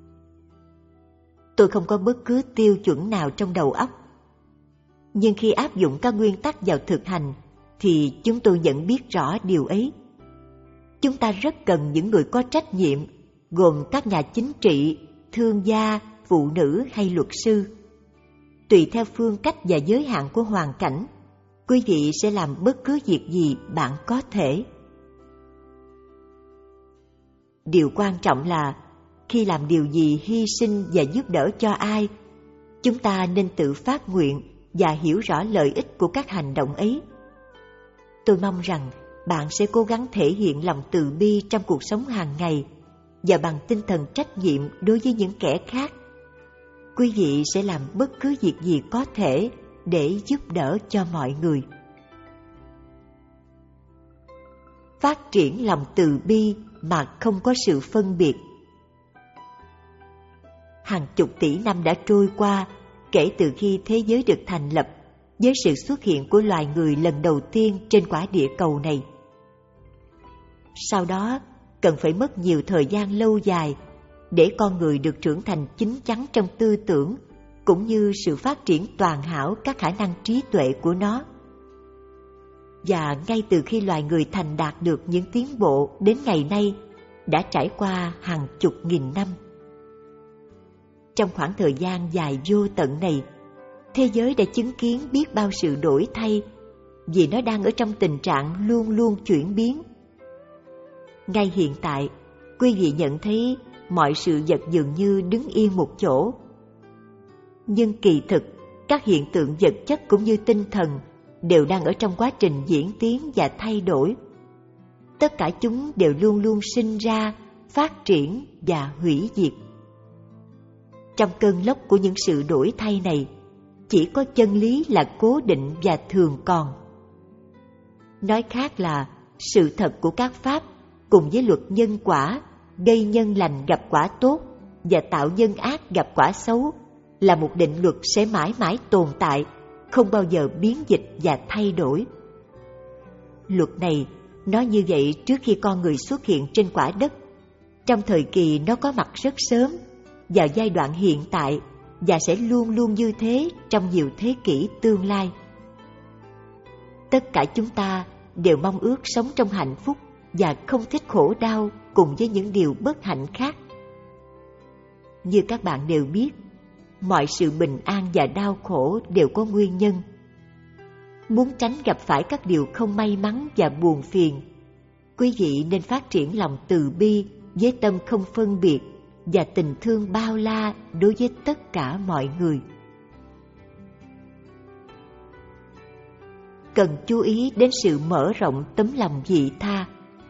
Tôi không có bất cứ tiêu chuẩn nào trong đầu óc. Nhưng khi áp dụng các nguyên tắc vào thực hành, thì chúng tôi nhận biết rõ điều ấy. Chúng ta rất cần những người có trách nhiệm, gồm các nhà chính trị, thương gia, phụ nữ hay luật sư. Tùy theo phương cách và giới hạn của hoàn cảnh, quý vị sẽ làm bất cứ việc gì bạn có thể. Điều quan trọng là khi làm điều gì hy sinh và giúp đỡ cho ai, chúng ta nên tự phát nguyện và hiểu rõ lợi ích của các hành động ấy. Tôi mong rằng bạn sẽ cố gắng thể hiện lòng từ bi trong cuộc sống hàng ngày và bằng tinh thần trách nhiệm đối với những kẻ khác. Quý vị sẽ làm bất cứ việc gì có thể để giúp đỡ cho mọi người. Phát triển lòng từ bi mà không có sự phân biệt. Hàng chục tỷ năm đã trôi qua kể từ khi thế giới được thành lập với sự xuất hiện của loài người lần đầu tiên trên quả địa cầu này. Sau đó, cần phải mất nhiều thời gian lâu dài để con người được trưởng thành chín chắn trong tư tưởng, cũng như sự phát triển toàn hảo các khả năng trí tuệ của nó. Và ngay từ khi loài người thành đạt được những tiến bộ đến ngày nay, đã trải qua hàng chục nghìn năm. Trong khoảng thời gian dài vô tận này, thế giới đã chứng kiến biết bao sự đổi thay, vì nó đang ở trong tình trạng luôn luôn chuyển biến. Ngay hiện tại, quý vị nhận thấy mọi sự vật dường như đứng yên một chỗ. Nhưng kỳ thực, các hiện tượng vật chất cũng như tinh thần đều đang ở trong quá trình diễn tiến và thay đổi. Tất cả chúng đều luôn luôn sinh ra, phát triển và hủy diệt. Trong cơn lốc của những sự đổi thay này, chỉ có chân lý là cố định và thường còn. Nói khác là sự thật của các pháp cùng với luật nhân quả, gây nhân lành gặp quả tốt và tạo nhân ác gặp quả xấu, là một định luật sẽ mãi mãi tồn tại, không bao giờ biến dịch và thay đổi. Luật này nói như vậy trước khi con người xuất hiện trên quả đất. Trong thời kỳ nó có mặt rất sớm, vào giai đoạn hiện tại, và sẽ luôn luôn như thế trong nhiều thế kỷ tương lai. Tất cả chúng ta đều mong ước sống trong hạnh phúc và không thích khổ đau cùng với những điều bất hạnh khác. Như các bạn đều biết, mọi sự bình an và đau khổ đều có nguyên nhân. Muốn tránh gặp phải các điều không may mắn và buồn phiền, quý vị nên phát triển lòng từ bi với tâm không phân biệt và tình thương bao la đối với tất cả mọi người. Cần chú ý đến sự mở rộng tấm lòng vị tha.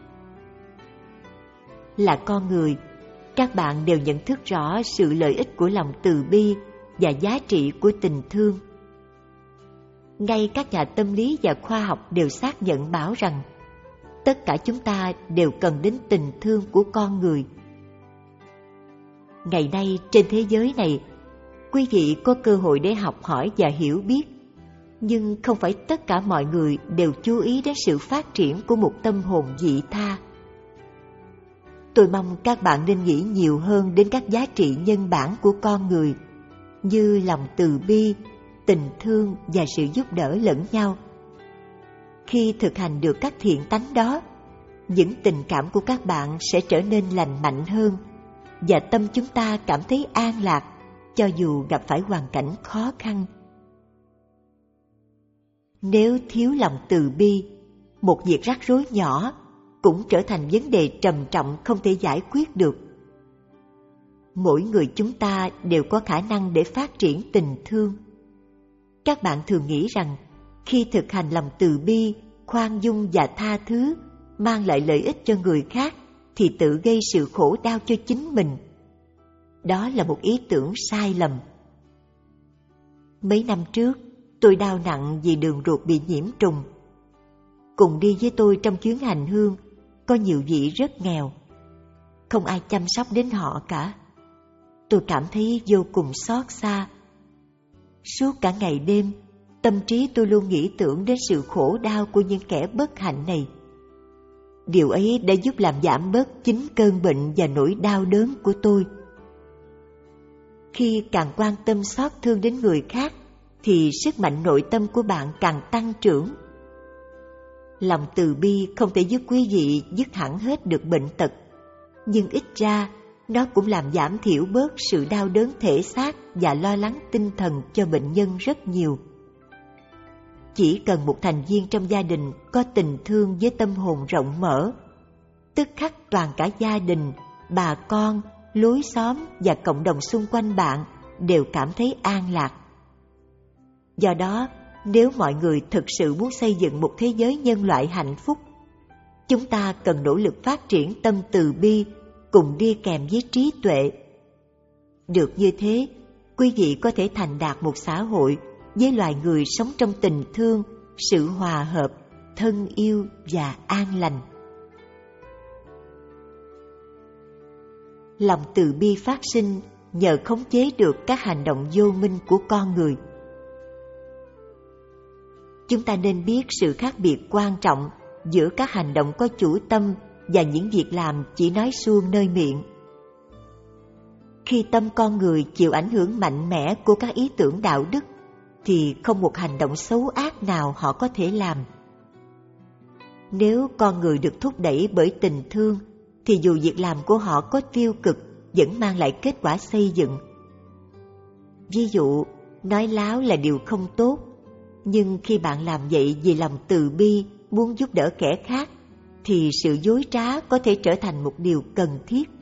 Là con người, các bạn đều nhận thức rõ sự lợi ích của lòng từ bi và giá trị của tình thương. Ngay các nhà tâm lý và khoa học đều xác nhận bảo rằng tất cả chúng ta đều cần đến tình thương của con người. Ngày nay trên thế giới này, quý vị có cơ hội để học hỏi và hiểu biết, nhưng không phải tất cả mọi người đều chú ý đến sự phát triển của một tâm hồn vị tha. Tôi mong các bạn nên nghĩ nhiều hơn đến các giá trị nhân bản của con người, như lòng từ bi, tình thương và sự giúp đỡ lẫn nhau. Khi thực hành được các thiện tánh đó, những tình cảm của các bạn sẽ trở nên lành mạnh hơn, và tâm chúng ta cảm thấy an lạc cho dù gặp phải hoàn cảnh khó khăn. Nếu thiếu lòng từ bi, một việc rắc rối nhỏ cũng trở thành vấn đề trầm trọng không thể giải quyết được. Mỗi người chúng ta đều có khả năng để phát triển tình thương. Các bạn thường nghĩ rằng khi thực hành lòng từ bi, khoan dung và tha thứ mang lại lợi ích cho người khác thì tự gây sự khổ đau cho chính mình. Đó là một ý tưởng sai lầm. Mấy năm trước, tôi đau nặng vì đường ruột bị nhiễm trùng. Cùng đi với tôi trong chuyến hành hương có nhiều vị rất nghèo. Không ai chăm sóc đến họ cả. Tôi cảm thấy vô cùng xót xa. Suốt cả ngày đêm, tâm trí tôi luôn nghĩ tưởng đến sự khổ đau của những kẻ bất hạnh này. Điều ấy đã giúp làm giảm bớt chính cơn bệnh và nỗi đau đớn của tôi. Khi càng quan tâm xót thương đến người khác, thì sức mạnh nội tâm của bạn càng tăng trưởng. Lòng từ bi không thể giúp quý vị dứt hẳn hết được bệnh tật, nhưng ít ra nó cũng làm giảm thiểu bớt sự đau đớn thể xác và lo lắng tinh thần cho bệnh nhân rất nhiều. Chỉ cần một thành viên trong gia đình có tình thương với tâm hồn rộng mở, tức khắc toàn cả gia đình, bà con, lối xóm và cộng đồng xung quanh bạn đều cảm thấy an lạc. Do đó, nếu mọi người thực sự muốn xây dựng một thế giới nhân loại hạnh phúc, chúng ta cần nỗ lực phát triển tâm từ bi cùng đi kèm với trí tuệ. Được như thế, quý vị có thể thành đạt một xã hội với loài người sống trong tình thương, sự hòa hợp, thân yêu và an lành. Lòng từ bi phát sinh nhờ khống chế được các hành động vô minh của con người. Chúng ta nên biết sự khác biệt quan trọng giữa các hành động có chủ tâm và những việc làm chỉ nói suông nơi miệng. Khi tâm con người chịu ảnh hưởng mạnh mẽ của các ý tưởng đạo đức, thì không một hành động xấu ác nào họ có thể làm. Nếu con người được thúc đẩy bởi tình thương, thì dù việc làm của họ có tiêu cực, vẫn mang lại kết quả xây dựng. Ví dụ, nói láo là điều không tốt, nhưng khi bạn làm vậy vì lòng từ bi, muốn giúp đỡ kẻ khác, thì sự dối trá có thể trở thành một điều cần thiết.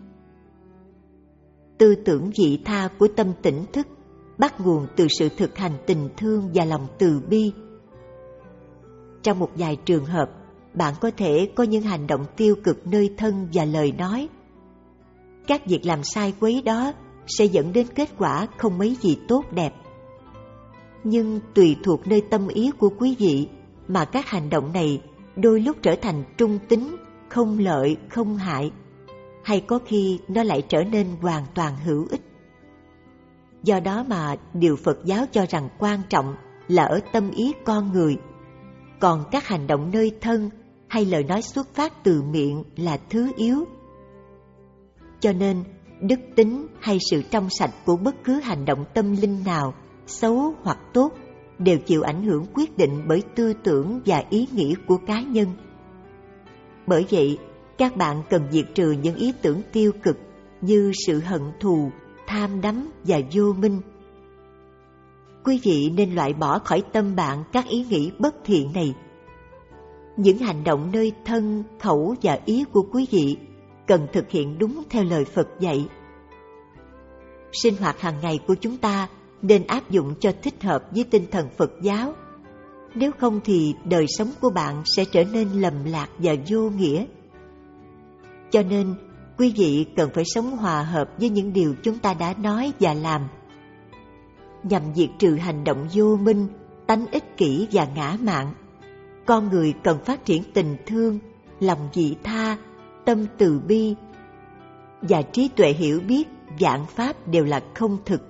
Tư tưởng vị tha của tâm tỉnh thức bắt nguồn từ sự thực hành tình thương và lòng từ bi. Trong một vài trường hợp, bạn có thể có những hành động tiêu cực nơi thân và lời nói. Các việc làm sai quấy đó sẽ dẫn đến kết quả không mấy gì tốt đẹp. Nhưng tùy thuộc nơi tâm ý của quý vị mà các hành động này đôi lúc trở thành trung tính, không lợi, không hại, hay có khi nó lại trở nên hoàn toàn hữu ích. Do đó mà điều Phật giáo cho rằng quan trọng là ở tâm ý con người, còn các hành động nơi thân hay lời nói xuất phát từ miệng là thứ yếu. Cho nên, đức tính hay sự trong sạch của bất cứ hành động tâm linh nào, xấu hoặc tốt, đều chịu ảnh hưởng quyết định bởi tư tưởng và ý nghĩ của cá nhân. Bởi vậy, các bạn cần diệt trừ những ý tưởng tiêu cực như sự hận thù, tham đắm và vô minh. Quý vị nên loại bỏ khỏi tâm bạn các ý nghĩ bất thiện này. Những hành động nơi thân, khẩu và ý của quý vị cần thực hiện đúng theo lời Phật dạy. Sinh hoạt hàng ngày của chúng ta nên áp dụng cho thích hợp với tinh thần Phật giáo. Nếu không thì đời sống của bạn sẽ trở nên lầm lạc và vô nghĩa. Cho nên, quý vị cần phải sống hòa hợp với những điều chúng ta đã nói và làm. Nhằm diệt trừ hành động vô minh, tánh ích kỷ và ngã mạn, con người cần phát triển tình thương, lòng vị tha, tâm từ bi và trí tuệ hiểu biết vạn pháp đều là không thực.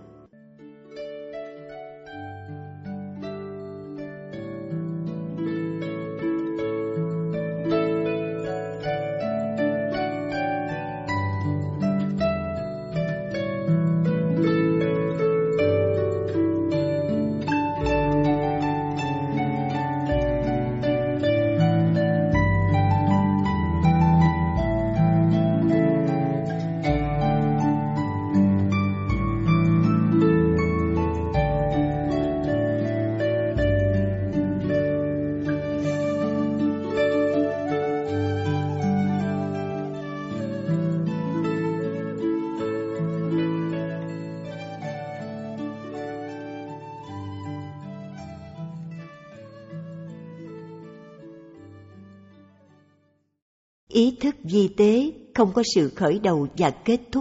Ý thức vi tế không có sự khởi đầu và kết thúc.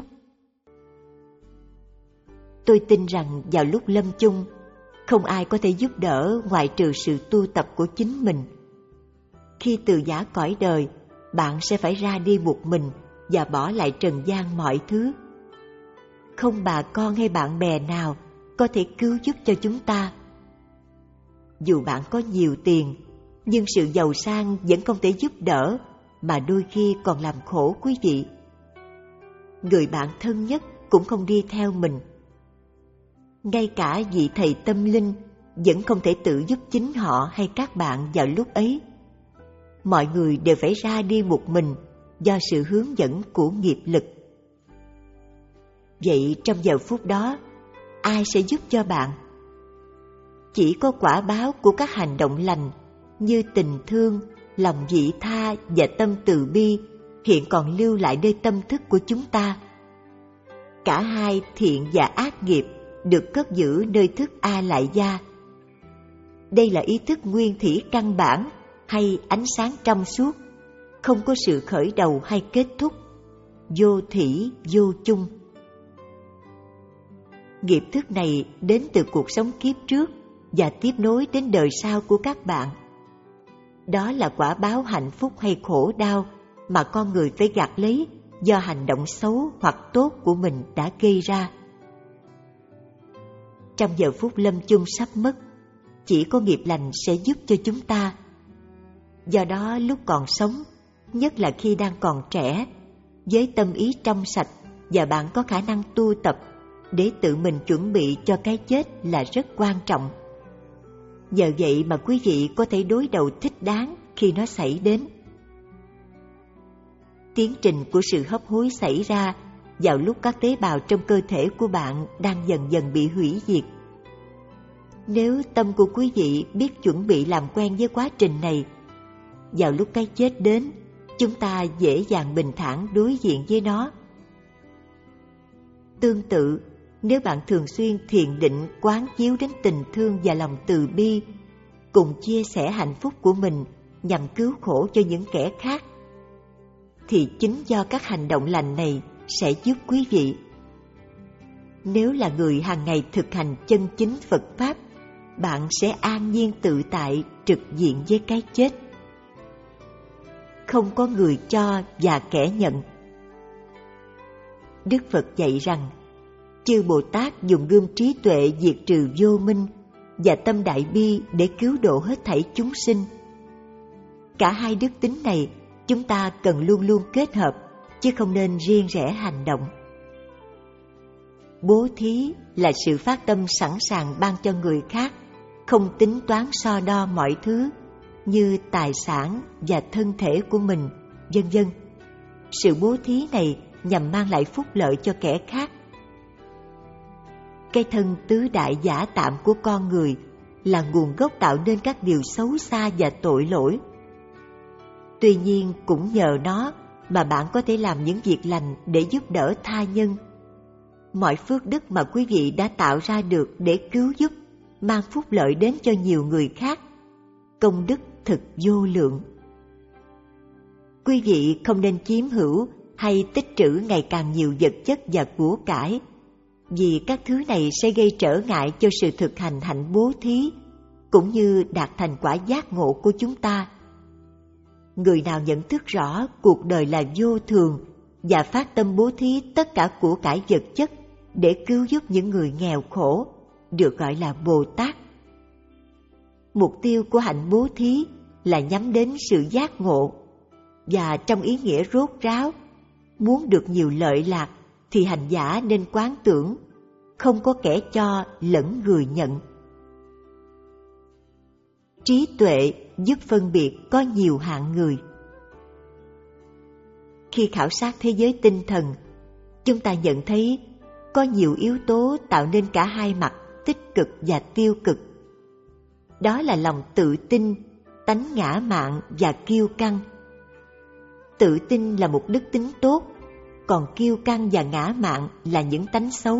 Tôi tin rằng vào lúc lâm chung, không ai có thể giúp đỡ ngoại trừ sự tu tập của chính mình. Khi từ giã cõi đời, bạn sẽ phải ra đi một mình và bỏ lại trần gian mọi thứ. Không bà con hay bạn bè nào có thể cứu giúp cho chúng ta. dù bạn có nhiều tiền, nhưng sự giàu sang vẫn không thể giúp đỡ, mà đôi khi còn làm khổ quý vị. Người bạn thân nhất cũng không đi theo mình. Ngay cả vị thầy tâm linh vẫn không thể tự giúp chính họ hay các bạn vào lúc ấy. Mọi người đều phải ra đi một mình do sự hướng dẫn của nghiệp lực. Vậy trong giờ phút đó, ai sẽ giúp cho bạn? Chỉ có quả báo của các hành động lành như tình thương, lòng vị tha và tâm từ bi hiện còn lưu lại nơi tâm thức của chúng ta. Cả hai thiện và ác nghiệp được cất giữ nơi thức A Lại Gia. Đây là ý thức nguyên thủy căn bản hay ánh sáng trong suốt, không có sự khởi đầu hay kết thúc, vô thủy vô chung. Nghiệp thức này đến từ cuộc sống kiếp trước và tiếp nối đến đời sau của các bạn. Đó là quả báo hạnh phúc hay khổ đau mà con người phải gặt lấy do hành động xấu hoặc tốt của mình đã gây ra. Trong giờ phút lâm chung sắp mất, chỉ có nghiệp lành sẽ giúp cho chúng ta. Do đó lúc còn sống, nhất là khi đang còn trẻ, với tâm ý trong sạch và bạn có khả năng tu tập để tự mình chuẩn bị cho cái chết là rất quan trọng. Nhờ vậy mà quý vị có thể đối đầu thích đáng khi nó xảy đến. Tiến trình của sự hấp hối xảy ra vào lúc các tế bào trong cơ thể của bạn đang dần dần bị hủy diệt. Nếu tâm của quý vị biết chuẩn bị làm quen với quá trình này, vào lúc cái chết đến, chúng ta dễ dàng bình thản đối diện với nó. Tương tự, nếu bạn thường xuyên thiền định quán chiếu đến tình thương và lòng từ bi, cùng chia sẻ hạnh phúc của mình nhằm cứu khổ cho những kẻ khác, thì chính do các hành động lành này sẽ giúp quý vị. Nếu là người hàng ngày thực hành chân chính Phật Pháp, bạn sẽ an nhiên tự tại trực diện với cái chết. Không có người cho và kẻ nhận. Đức Phật dạy rằng, chư Bồ Tát dùng gươm trí tuệ diệt trừ vô minh và tâm đại bi để cứu độ hết thảy chúng sinh. Cả hai đức tính này chúng ta cần luôn luôn kết hợp, chứ không nên riêng rẽ hành động. Bố thí là sự phát tâm sẵn sàng ban cho người khác, không tính toán so đo mọi thứ như tài sản và thân thể của mình, vân vân. Sự bố thí này nhằm mang lại phúc lợi cho kẻ khác. Cái thân tứ đại giả tạm của con người là nguồn gốc tạo nên các điều xấu xa và tội lỗi. Tuy nhiên cũng nhờ nó mà bạn có thể làm những việc lành để giúp đỡ tha nhân. Mọi phước đức mà quý vị đã tạo ra được để cứu giúp, mang phúc lợi đến cho nhiều người khác, công đức thực vô lượng. Quý vị không nên chiếm hữu hay tích trữ ngày càng nhiều vật chất và của cải, vì các thứ này sẽ gây trở ngại cho sự thực hành hạnh bố thí, cũng như đạt thành quả giác ngộ của chúng ta. Người nào nhận thức rõ cuộc đời là vô thường và phát tâm bố thí tất cả của cải vật chất để cứu giúp những người nghèo khổ, được gọi là Bồ Tát. Mục tiêu của hạnh bố thí là nhắm đến sự giác ngộ, và trong ý nghĩa rốt ráo, muốn được nhiều lợi lạc thì hành giả nên quán tưởng, không có kẻ cho lẫn người nhận. Trí tuệ giúp phân biệt có nhiều hạng người. Khi khảo sát thế giới tinh thần, chúng ta nhận thấy có nhiều yếu tố tạo nên cả hai mặt tích cực và tiêu cực. Đó là lòng tự tin, tánh ngã mạn và kiêu căng. Tự tin là một đức tính tốt, còn kiêu căng và ngã mạn là những tánh xấu.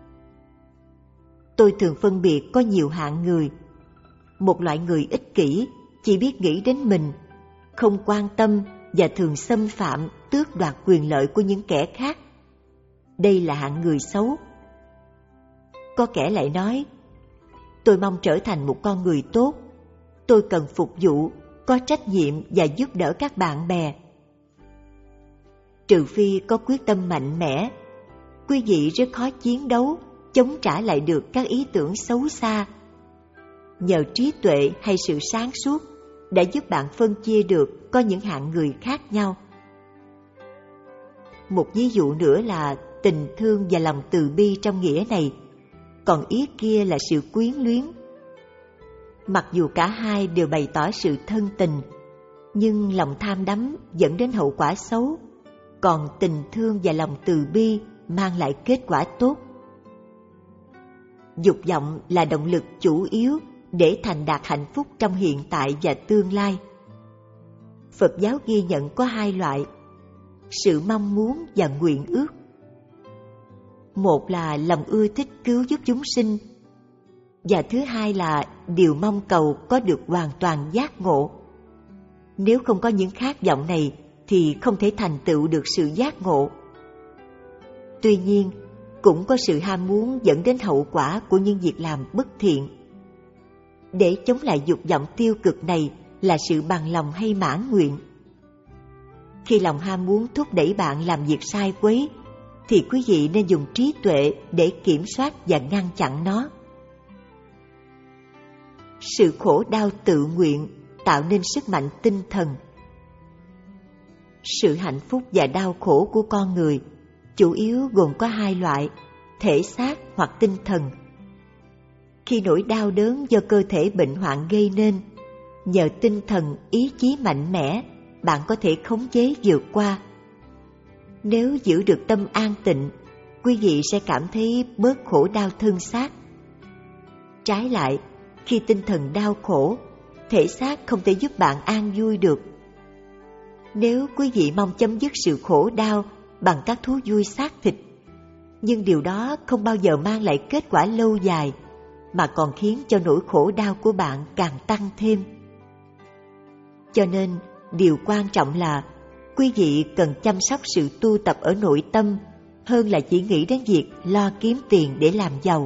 Tôi thường phân biệt có nhiều hạng người. Một loại người ích kỷ, chỉ biết nghĩ đến mình, không quan tâm và thường xâm phạm, tước đoạt quyền lợi của những kẻ khác. Đây là hạng người xấu. Có kẻ lại nói, tôi mong trở thành một con người tốt, tôi cần phục vụ, có trách nhiệm và giúp đỡ các bạn bè. Trừ phi có quyết tâm mạnh mẽ, quý vị rất khó chiến đấu, chống trả lại được các ý tưởng xấu xa. nhờ trí tuệ hay sự sáng suốt đã giúp bạn phân chia được có những hạng người khác nhau. Một ví dụ nữa là tình thương và lòng từ bi trong nghĩa này, còn ý kia là sự quyến luyến. Mặc dù cả hai đều bày tỏ sự thân tình, nhưng lòng tham đắm dẫn đến hậu quả xấu, còn tình thương và lòng từ bi mang lại kết quả tốt. Dục vọng là động lực chủ yếu để thành đạt hạnh phúc trong hiện tại và tương lai. Phật giáo ghi nhận có hai loại: sự mong muốn và nguyện ước. Một là lòng ưa thích cứu giúp chúng sinh, và thứ hai là điều mong cầu có được hoàn toàn giác ngộ. Nếu không có những khát vọng này thì không thể thành tựu được sự giác ngộ. Tuy nhiên, cũng có sự ham muốn dẫn đến hậu quả của những việc làm bất thiện. Để chống lại dục vọng tiêu cực này là sự bằng lòng hay mãn nguyện. Khi lòng ham muốn thúc đẩy bạn làm việc sai quấy, thì quý vị nên dùng trí tuệ để kiểm soát và ngăn chặn nó. Sự khổ đau tự nguyện tạo nên sức mạnh tinh thần. Sự hạnh phúc và đau khổ của con người chủ yếu gồm có hai loại: thể xác hoặc tinh thần. Khi nỗi đau đớn do cơ thể bệnh hoạn gây nên, nhờ tinh thần ý chí mạnh mẽ, bạn có thể khống chế vượt qua. Nếu giữ được tâm an tịnh, quý vị sẽ cảm thấy bớt khổ đau thân xác. Trái lại, khi tinh thần đau khổ, thể xác không thể giúp bạn an vui được. Nếu quý vị mong chấm dứt sự khổ đau bằng các thú vui xác thịt, nhưng điều đó không bao giờ mang lại kết quả lâu dài, mà còn khiến cho nỗi khổ đau của bạn càng tăng thêm. Cho nên, điều quan trọng là quý vị cần chăm sóc sự tu tập ở nội tâm hơn là chỉ nghĩ đến việc lo kiếm tiền để làm giàu.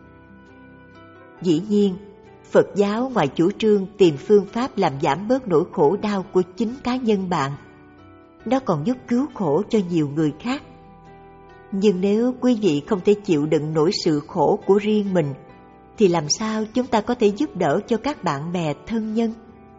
Dĩ nhiên, Phật giáo ngoài chủ trương tìm phương pháp làm giảm bớt nỗi khổ đau của chính cá nhân bạn, nó còn giúp cứu khổ cho nhiều người khác. Nhưng nếu quý vị không thể chịu đựng nỗi sự khổ của riêng mình, thì làm sao chúng ta có thể giúp đỡ cho các bạn bè thân nhân?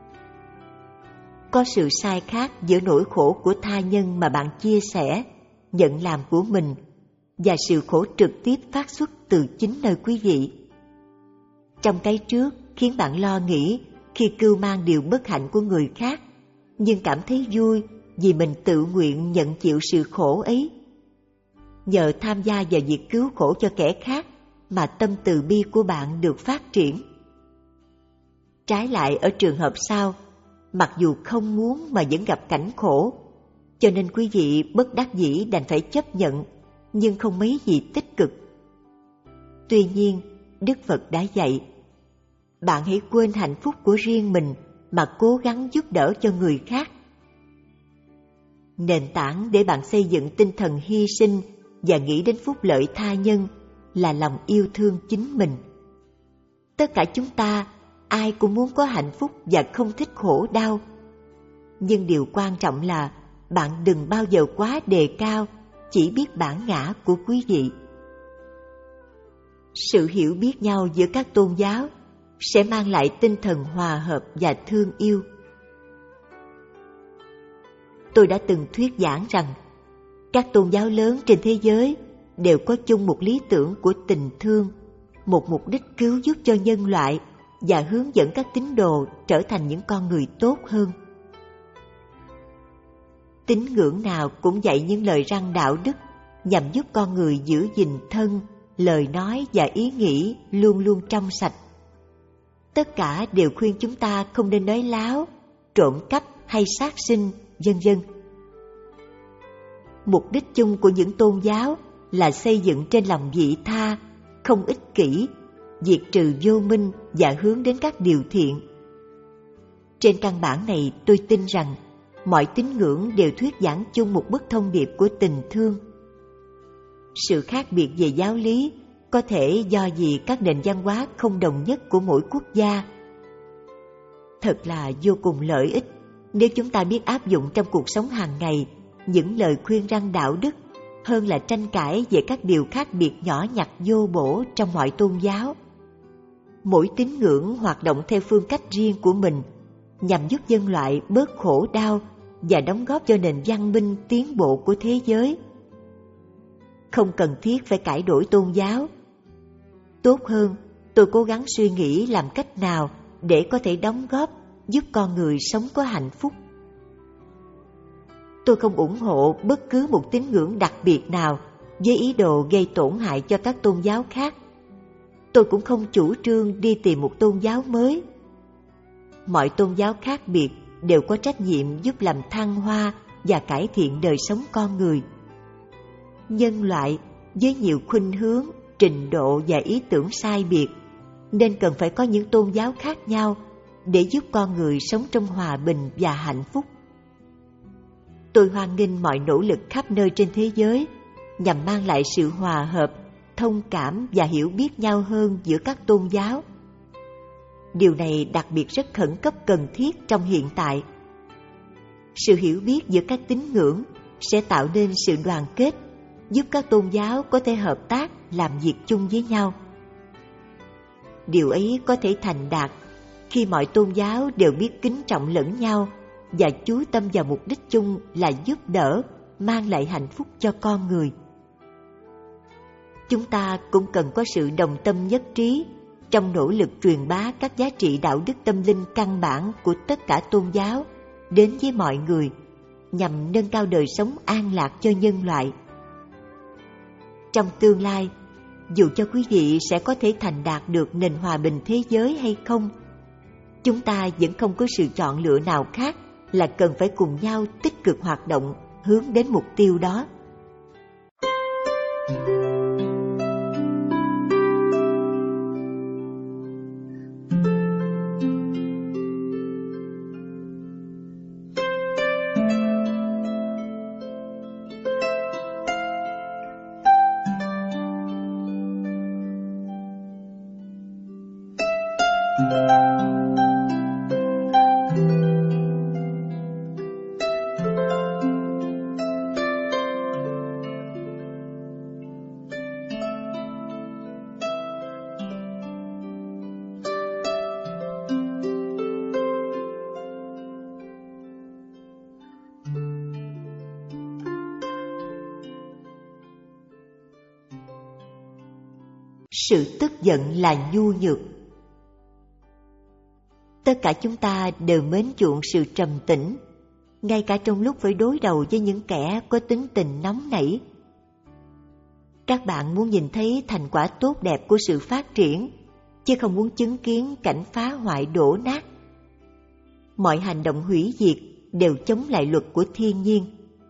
Có sự sai khác giữa nỗi khổ của tha nhân mà bạn chia sẻ, nhận làm của mình, và sự khổ trực tiếp phát xuất từ chính nơi quý vị. Trong cái trước khiến bạn lo nghĩ khi cưu mang điều bất hạnh của người khác, nhưng cảm thấy vui vì mình tự nguyện nhận chịu sự khổ ấy. Nhờ tham gia vào việc cứu khổ cho kẻ khác mà tâm từ bi của bạn được phát triển. Trái lại, ở trường hợp sau, mặc dù không muốn mà vẫn gặp cảnh khổ, cho nên quý vị bất đắc dĩ đành phải chấp nhận, nhưng không mấy gì tích cực. Tuy nhiên, Đức Phật đã dạy, bạn hãy quên hạnh phúc của riêng mình mà cố gắng giúp đỡ cho người khác. Nền tảng để bạn xây dựng tinh thần hy sinh và nghĩ đến phúc lợi tha nhân là lòng yêu thương chính mình. Tất cả chúng ta, ai cũng muốn có hạnh phúc và không thích khổ đau. Nhưng điều quan trọng là bạn đừng bao giờ quá đề cao chỉ biết bản ngã của quý vị. Sự hiểu biết nhau giữa các tôn giáo sẽ mang lại tinh thần hòa hợp và thương yêu. Tôi đã từng thuyết giảng rằng các tôn giáo lớn trên thế giới đều có chung một lý tưởng của tình thương, một mục đích cứu giúp cho nhân loại và hướng dẫn các tín đồ trở thành những con người tốt hơn. Tín ngưỡng nào cũng dạy những lời răn đạo đức nhằm giúp con người giữ gìn thân, lời nói và ý nghĩ luôn luôn trong sạch. Tất cả đều khuyên chúng ta không nên nói láo, trộm cắp hay sát sinh, vân vân. Mục đích chung của những tôn giáo là xây dựng trên lòng vị tha, không ích kỷ, diệt trừ vô minh và hướng đến các điều thiện. Trên căn bản này, tôi tin rằng mọi tín ngưỡng đều thuyết giảng chung một bức thông điệp của tình thương. Sự khác biệt về giáo lý có thể do vì các nền văn hóa không đồng nhất của mỗi quốc gia. Thật là vô cùng lợi ích nếu chúng ta biết áp dụng trong cuộc sống hàng ngày những lời khuyên răn đạo đức hơn là tranh cãi về các điều khác biệt nhỏ nhặt vô bổ trong mọi tôn giáo. Mỗi tín ngưỡng hoạt động theo phương cách riêng của mình, nhằm giúp nhân loại bớt khổ đau và đóng góp cho nền văn minh tiến bộ của thế giới. Không cần thiết phải cải đổi tôn giáo. Tốt hơn, tôi cố gắng suy nghĩ làm cách nào để có thể đóng góp giúp con người sống có hạnh phúc. Tôi không ủng hộ bất cứ một tín ngưỡng đặc biệt nào với ý đồ gây tổn hại cho các tôn giáo khác. Tôi cũng không chủ trương đi tìm một tôn giáo mới. Mọi tôn giáo khác biệt đều có trách nhiệm giúp làm thăng hoa và cải thiện đời sống con người. Nhân loại với nhiều khuynh hướng, trình độ và ý tưởng sai biệt, nên cần phải có những tôn giáo khác nhau để giúp con người sống trong hòa bình và hạnh phúc. Tôi hoan nghênh mọi nỗ lực khắp nơi trên thế giới nhằm mang lại sự hòa hợp, thông cảm và hiểu biết nhau hơn giữa các tôn giáo. Điều này đặc biệt rất khẩn cấp cần thiết trong hiện tại. Sự hiểu biết giữa các tín ngưỡng sẽ tạo nên sự đoàn kết, giúp các tôn giáo có thể hợp tác làm việc chung với nhau. Điều ấy có thể thành đạt khi mọi tôn giáo đều biết kính trọng lẫn nhau và chú tâm vào mục đích chung là giúp đỡ, mang lại hạnh phúc cho con người. Chúng ta cũng cần có sự đồng tâm nhất trí trong nỗ lực truyền bá các giá trị đạo đức tâm linh căn bản của tất cả tôn giáo đến với mọi người, nhằm nâng cao đời sống an lạc cho nhân loại. Trong tương lai, dù cho quý vị sẽ có thể thành đạt được nền hòa bình thế giới hay không, chúng ta vẫn không có sự chọn lựa nào khác là cần phải cùng nhau tích cực hoạt động hướng đến mục tiêu đó. Sự tức giận là nhu nhược. Tất cả chúng ta đều mến chuộng sự trầm tĩnh, ngay cả trong lúc phải đối đầu với những kẻ có tính tình nóng nảy. Các bạn muốn nhìn thấy thành quả tốt đẹp của sự phát triển, chứ không muốn chứng kiến cảnh phá hoại đổ nát. Mọi hành động hủy diệt đều chống lại luật của thiên nhiên.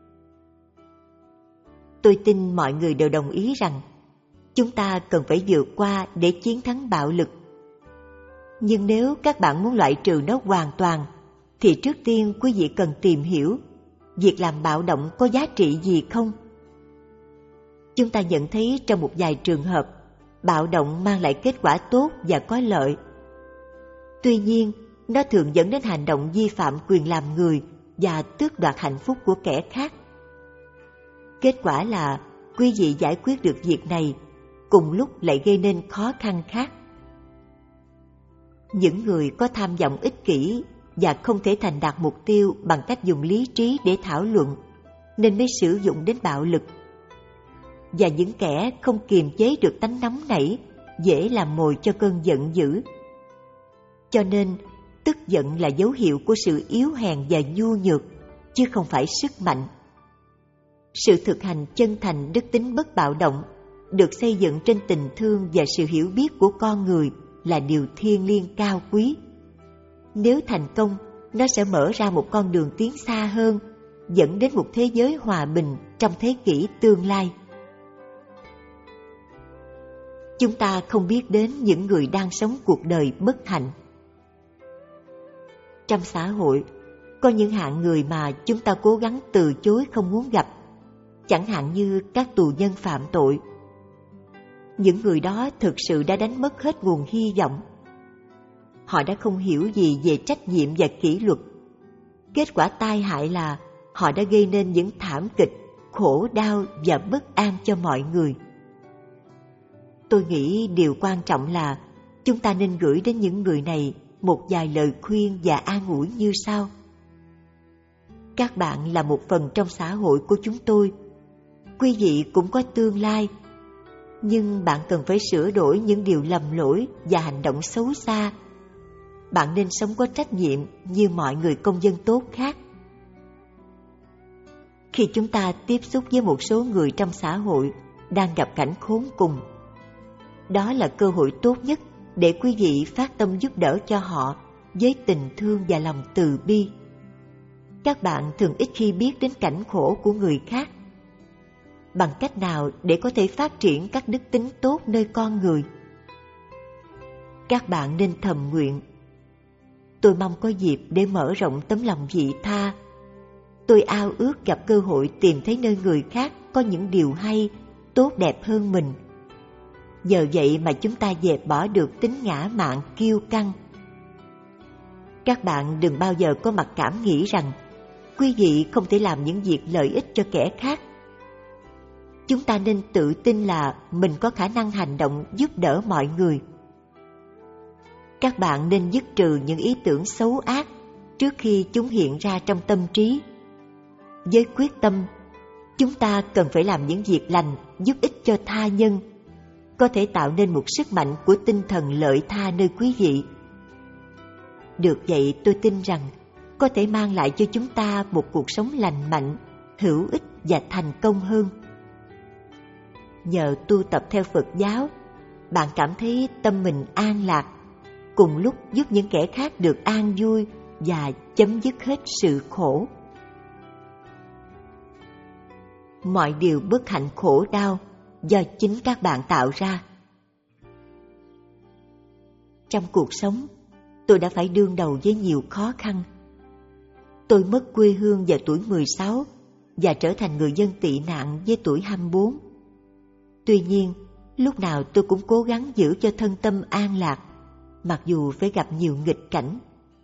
Tôi tin mọi người đều đồng ý rằng chúng ta cần phải vượt qua để chiến thắng bạo lực. Nhưng nếu các bạn muốn loại trừ nó hoàn toàn, thì trước tiên quý vị cần tìm hiểu việc làm bạo động có giá trị gì không. Chúng ta nhận thấy trong một vài trường hợp, bạo động mang lại kết quả tốt và có lợi. Tuy nhiên, nó thường dẫn đến hành động vi phạm quyền làm người và tước đoạt hạnh phúc của kẻ khác. Kết quả là quý vị giải quyết được việc này, cùng lúc lại gây nên khó khăn khác. Những người có tham vọng ích kỷ và không thể thành đạt mục tiêu bằng cách dùng lý trí để thảo luận, nên mới sử dụng đến bạo lực. Và những kẻ không kiềm chế được tánh nóng nảy, dễ làm mồi cho cơn giận dữ. Cho nên, tức giận là dấu hiệu của sự yếu hèn và nhu nhược, chứ không phải sức mạnh. Sự thực hành chân thành đức tính bất bạo động được xây dựng trên tình thương và sự hiểu biết của con người là điều thiêng liêng cao quý. Nếu thành công, nó sẽ mở ra một con đường tiến xa hơn, dẫn đến một thế giới hòa bình trong thế kỷ tương lai. Chúng ta không biết đến những người đang sống cuộc đời bất hạnh. Trong xã hội, có những hạng người mà chúng ta cố gắng từ chối không muốn gặp, chẳng hạn như các tù nhân phạm tội. Những người đó thực sự đã đánh mất hết nguồn hy vọng. Họ đã không hiểu gì về trách nhiệm và kỷ luật. Kết quả tai hại là họ đã gây nên những thảm kịch, khổ đau và bất an cho mọi người. Tôi nghĩ điều quan trọng là chúng ta nên gửi đến những người này một vài lời khuyên và an ủi như sau. Các bạn là một phần trong xã hội của chúng tôi. Quý vị cũng có tương lai. Nhưng bạn cần phải sửa đổi những điều lầm lỗi và hành động xấu xa. Bạn nên sống có trách nhiệm như mọi người công dân tốt khác. Khi chúng ta tiếp xúc với một số người trong xã hội đang gặp cảnh khốn cùng, đó là cơ hội tốt nhất để quý vị phát tâm giúp đỡ cho họ với tình thương và lòng từ bi. Các bạn thường ít khi biết đến cảnh khổ của người khác. Bằng cách nào để có thể phát triển các đức tính tốt nơi con người? Các bạn nên thầm nguyện: tôi mong có dịp để mở rộng tấm lòng vị tha. Tôi ao ước gặp cơ hội tìm thấy nơi người khác có những điều hay, tốt đẹp hơn mình. Nhờ vậy mà chúng ta dẹp bỏ được tính ngã mạn kiêu căng. Các bạn đừng bao giờ có mặc cảm nghĩ rằng quý vị không thể làm những việc lợi ích cho kẻ khác. Chúng ta nên tự tin là mình có khả năng hành động giúp đỡ mọi người. Các bạn nên dứt trừ những ý tưởng xấu ác trước khi chúng hiện ra trong tâm trí. Với quyết tâm, chúng ta cần phải làm những việc lành giúp ích cho tha nhân, có thể tạo nên một sức mạnh của tinh thần lợi tha nơi quý vị. Được vậy, tôi tin rằng có thể mang lại cho chúng ta một cuộc sống lành mạnh, hữu ích và thành công hơn. Nhờ tu tập theo Phật giáo, bạn cảm thấy tâm mình an lạc, cùng lúc giúp những kẻ khác được an vui và chấm dứt hết sự khổ. Mọi điều bất hạnh khổ đau do chính các bạn tạo ra. Trong cuộc sống, tôi đã phải đương đầu với nhiều khó khăn. Tôi mất quê hương vào tuổi mười sáu và trở thành người dân tị nạn với tuổi hai mươi bốn. Tuy nhiên, lúc nào tôi cũng cố gắng giữ cho thân tâm an lạc, mặc dù phải gặp nhiều nghịch cảnh.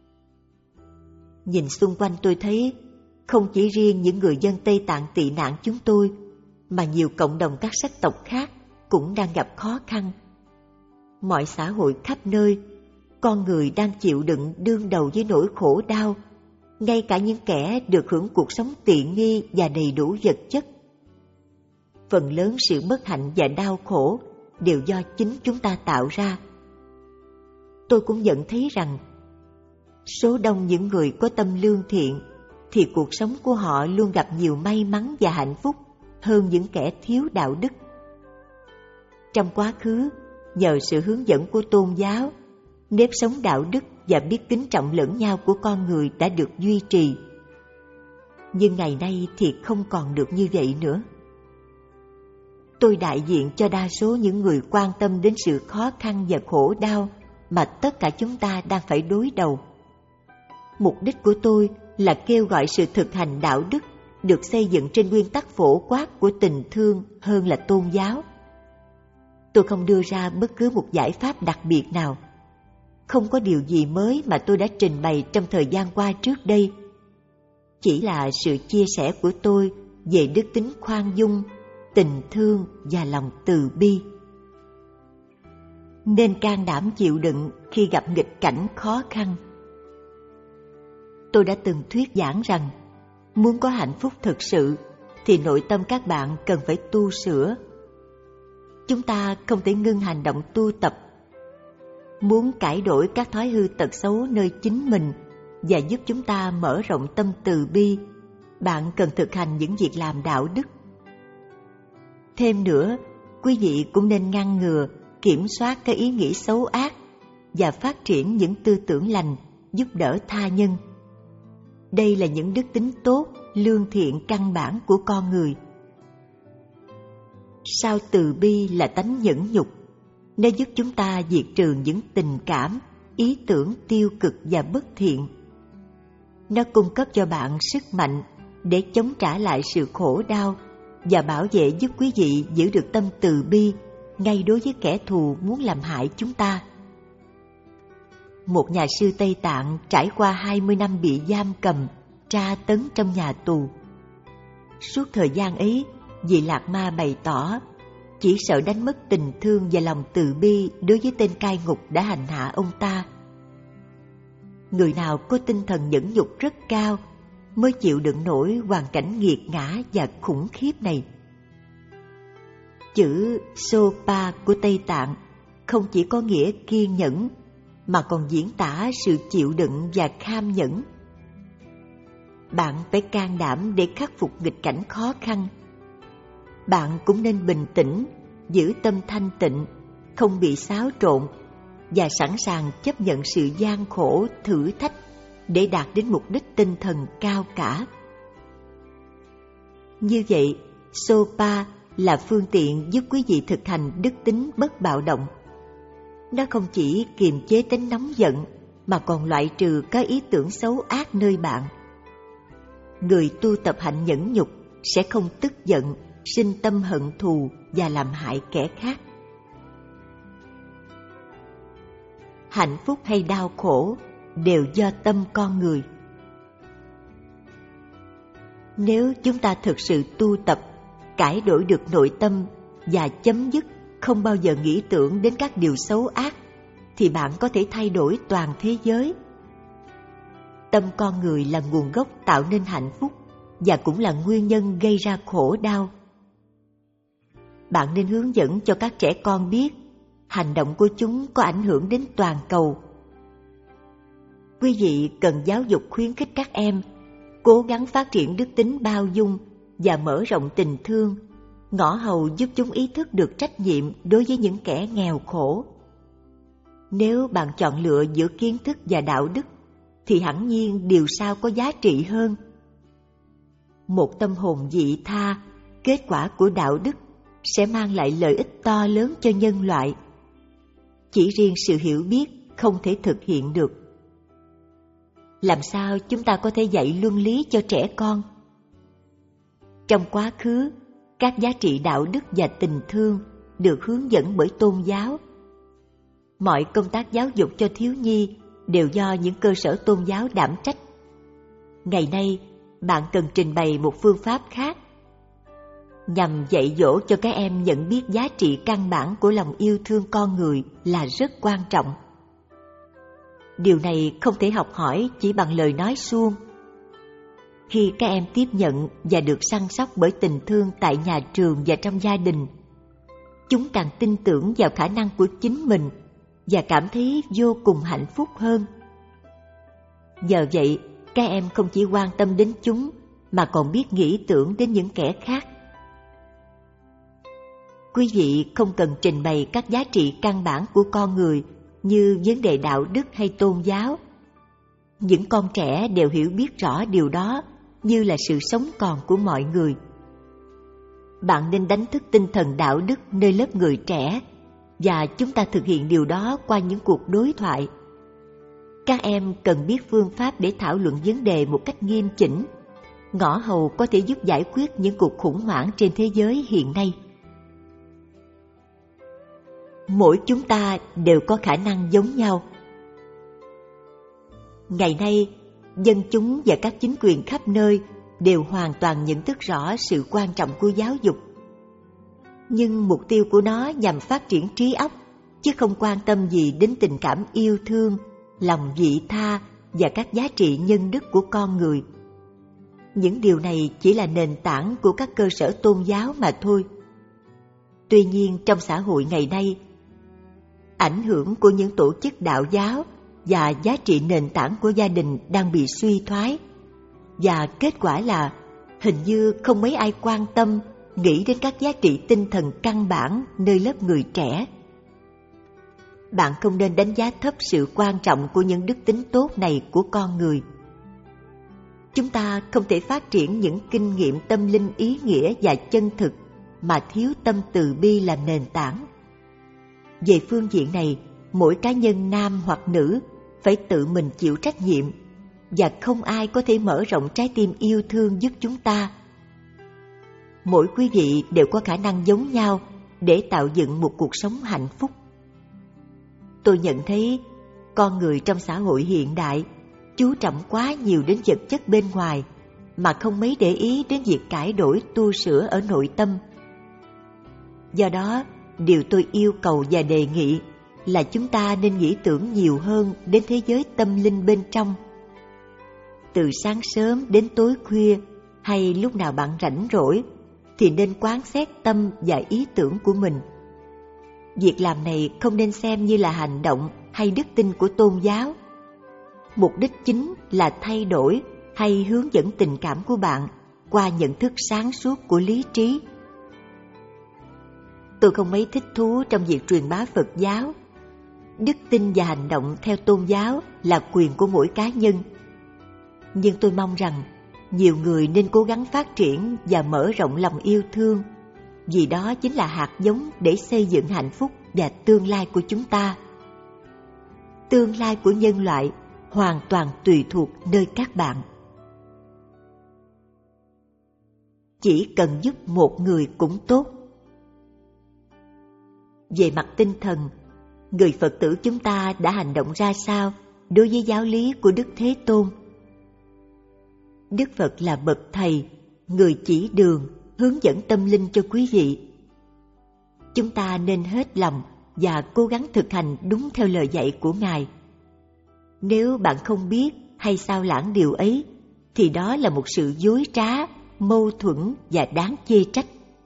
Nhìn xung quanh tôi thấy, không chỉ riêng những người dân Tây Tạng tị nạn chúng tôi, mà nhiều cộng đồng các sắc tộc khác cũng đang gặp khó khăn. Mọi xã hội khắp nơi, con người đang chịu đựng đương đầu với nỗi khổ đau, ngay cả những kẻ được hưởng cuộc sống tiện nghi và đầy đủ vật chất. Phần lớn sự bất hạnh và đau khổ đều do chính chúng ta tạo ra. Tôi cũng nhận thấy rằng, số đông những người có tâm lương thiện thì cuộc sống của họ luôn gặp nhiều may mắn và hạnh phúc hơn những kẻ thiếu đạo đức. Trong quá khứ, nhờ sự hướng dẫn của tôn giáo, nếp sống đạo đức và biết kính trọng lẫn nhau của con người đã được duy trì. Nhưng ngày nay thì không còn được như vậy nữa. Tôi đại diện cho đa số những người quan tâm đến sự khó khăn và khổ đau mà tất cả chúng ta đang phải đối đầu. Mục đích của tôi là kêu gọi sự thực hành đạo đức được xây dựng trên nguyên tắc phổ quát của tình thương hơn là tôn giáo. Tôi không đưa ra bất cứ một giải pháp đặc biệt nào. Không có điều gì mới mà tôi đã trình bày trong thời gian qua trước đây. Chỉ là sự chia sẻ của tôi về đức tính khoan dung, tình thương và lòng từ bi. Nên can đảm chịu đựng khi gặp nghịch cảnh khó khăn. Tôi đã từng thuyết giảng rằng, muốn có hạnh phúc thực sự thì nội tâm các bạn cần phải tu sửa. Chúng ta không thể ngưng hành động tu tập. Muốn cải đổi các thói hư tật xấu nơi chính mình và giúp chúng ta mở rộng tâm từ bi, bạn cần thực hành những việc làm đạo đức. Thêm nữa, quý vị cũng nên ngăn ngừa, kiểm soát các ý nghĩ xấu ác và phát triển những tư tưởng lành, giúp đỡ tha nhân. Đây là những đức tính tốt, lương thiện căn bản của con người. Sao từ bi là tánh nhẫn nhục, nó giúp chúng ta diệt trừ những tình cảm, ý tưởng tiêu cực và bất thiện. Nó cung cấp cho bạn sức mạnh để chống trả lại sự khổ đau và bảo vệ giúp quý vị giữ được tâm từ bi ngay đối với kẻ thù muốn làm hại chúng ta. Một nhà sư Tây Tạng trải qua hai mươi năm bị giam cầm, tra tấn trong nhà tù. Suốt thời gian ấy, vị Lạc Ma bày tỏ, chỉ sợ đánh mất tình thương và lòng từ bi đối với tên cai ngục đã hành hạ ông ta. Người nào có tinh thần nhẫn nhục rất cao mới chịu đựng nổi hoàn cảnh nghiệt ngã và khủng khiếp này. Chữ Sopa của Tây Tạng không chỉ có nghĩa kiên nhẫn, mà còn diễn tả sự chịu đựng và kham nhẫn. Bạn phải can đảm để khắc phục nghịch cảnh khó khăn. Bạn cũng nên bình tĩnh, giữ tâm thanh tịnh, không bị xáo trộn và sẵn sàng chấp nhận sự gian khổ, thử thách để đạt đến mục đích tinh thần cao cả. Như vậy, Sopa là phương tiện giúp quý vị thực hành đức tính bất bạo động. Nó không chỉ kiềm chế tính nóng giận, mà còn loại trừ các ý tưởng xấu ác nơi bạn. Người tu tập hạnh nhẫn nhục sẽ không tức giận, sinh tâm hận thù và làm hại kẻ khác. Hạnh phúc hay đau khổ đều do tâm con người. Nếu chúng ta thực sự tu tập, cải đổi được nội tâm và chấm dứt không bao giờ nghĩ tưởng đến các điều xấu ác, thì bạn có thể thay đổi toàn thế giới. Tâm con người là nguồn gốc tạo nên hạnh phúc và cũng là nguyên nhân gây ra khổ đau. Bạn nên hướng dẫn cho các trẻ con biết hành động của chúng có ảnh hưởng đến toàn cầu. Quý vị cần giáo dục khuyến khích các em cố gắng phát triển đức tính bao dung và mở rộng tình thương, ngõ hầu giúp chúng ý thức được trách nhiệm đối với những kẻ nghèo khổ. Nếu bạn chọn lựa giữa kiến thức và đạo đức, thì hẳn nhiên điều sau có giá trị hơn. Một tâm hồn vị tha, kết quả của đạo đức, sẽ mang lại lợi ích to lớn cho nhân loại. Chỉ riêng sự hiểu biết không thể thực hiện được. Làm sao chúng ta có thể dạy luân lý cho trẻ con? Trong quá khứ, các giá trị đạo đức và tình thương được hướng dẫn bởi tôn giáo. Mọi công tác giáo dục cho thiếu nhi đều do những cơ sở tôn giáo đảm trách. Ngày nay, bạn cần trình bày một phương pháp khác nhằm dạy dỗ cho các em nhận biết giá trị căn bản của lòng yêu thương con người là rất quan trọng. Điều này không thể học hỏi chỉ bằng lời nói suông. Khi các em tiếp nhận và được săn sóc bởi tình thương tại nhà trường và trong gia đình, chúng càng tin tưởng vào khả năng của chính mình và cảm thấy vô cùng hạnh phúc hơn. Nhờ vậy, các em không chỉ quan tâm đến chúng mà còn biết nghĩ tưởng đến những kẻ khác. Quý vị không cần trình bày các giá trị căn bản của con người như vấn đề đạo đức hay tôn giáo. Những con trẻ đều hiểu biết rõ điều đó như là sự sống còn của mọi người. Bạn nên đánh thức tinh thần đạo đức nơi lớp người trẻ, và chúng ta thực hiện điều đó qua những cuộc đối thoại. Các em cần biết phương pháp để thảo luận vấn đề một cách nghiêm chỉnh, ngõ hầu có thể giúp giải quyết những cuộc khủng hoảng trên thế giới hiện nay. Mỗi chúng ta đều có khả năng giống nhau. Ngày nay, dân chúng và các chính quyền khắp nơi đều hoàn toàn nhận thức rõ sự quan trọng của giáo dục. Nhưng mục tiêu của nó nhằm phát triển trí óc, chứ không quan tâm gì đến tình cảm yêu thương, lòng vị tha và các giá trị nhân đức của con người. Những điều này chỉ là nền tảng của các cơ sở tôn giáo mà thôi. Tuy nhiên, trong xã hội ngày nay, ảnh hưởng của những tổ chức đạo giáo và giá trị nền tảng của gia đình đang bị suy thoái, và kết quả là hình như không mấy ai quan tâm nghĩ đến các giá trị tinh thần căn bản nơi lớp người trẻ. Bạn không nên đánh giá thấp sự quan trọng của những đức tính tốt này của con người. Chúng ta không thể phát triển những kinh nghiệm tâm linh ý nghĩa và chân thực mà thiếu tâm từ bi làm nền tảng. Về phương diện này, mỗi cá nhân nam hoặc nữ phải tự mình chịu trách nhiệm, và không ai có thể mở rộng trái tim yêu thương giúp chúng ta. Mỗi quý vị đều có khả năng giống nhau để tạo dựng một cuộc sống hạnh phúc. Tôi nhận thấy con người trong xã hội hiện đại chú trọng quá nhiều đến vật chất bên ngoài mà không mấy để ý đến việc cải đổi tu sửa ở nội tâm. Do đó, điều tôi yêu cầu và đề nghị là chúng ta nên nghĩ tưởng nhiều hơn đến thế giới tâm linh bên trong. Từ sáng sớm đến tối khuya hay lúc nào bạn rảnh rỗi thì nên quán xét tâm và ý tưởng của mình. Việc làm này không nên xem như là hành động hay đức tin của tôn giáo. Mục đích chính là thay đổi hay hướng dẫn tình cảm của bạn qua nhận thức sáng suốt của lý trí. Tôi không mấy thích thú trong việc truyền bá Phật giáo. Đức tin và hành động theo tôn giáo là quyền của mỗi cá nhân. Nhưng tôi mong rằng nhiều người nên cố gắng phát triển và mở rộng lòng yêu thương, vì đó chính là hạt giống để xây dựng hạnh phúc và tương lai của chúng ta. Tương lai của nhân loại hoàn toàn tùy thuộc nơi các bạn. Chỉ cần giúp một người cũng tốt. Về mặt tinh thần, người Phật tử chúng ta đã hành động ra sao đối với giáo lý của Đức Thế Tôn? Đức Phật là bậc thầy, người chỉ đường, hướng dẫn tâm linh cho quý vị. Chúng ta nên hết lòng và cố gắng thực hành đúng theo lời dạy của Ngài. Nếu bạn không biết hay sao lãng điều ấy, thì đó là một sự dối trá, mâu thuẫn và đáng chê trách.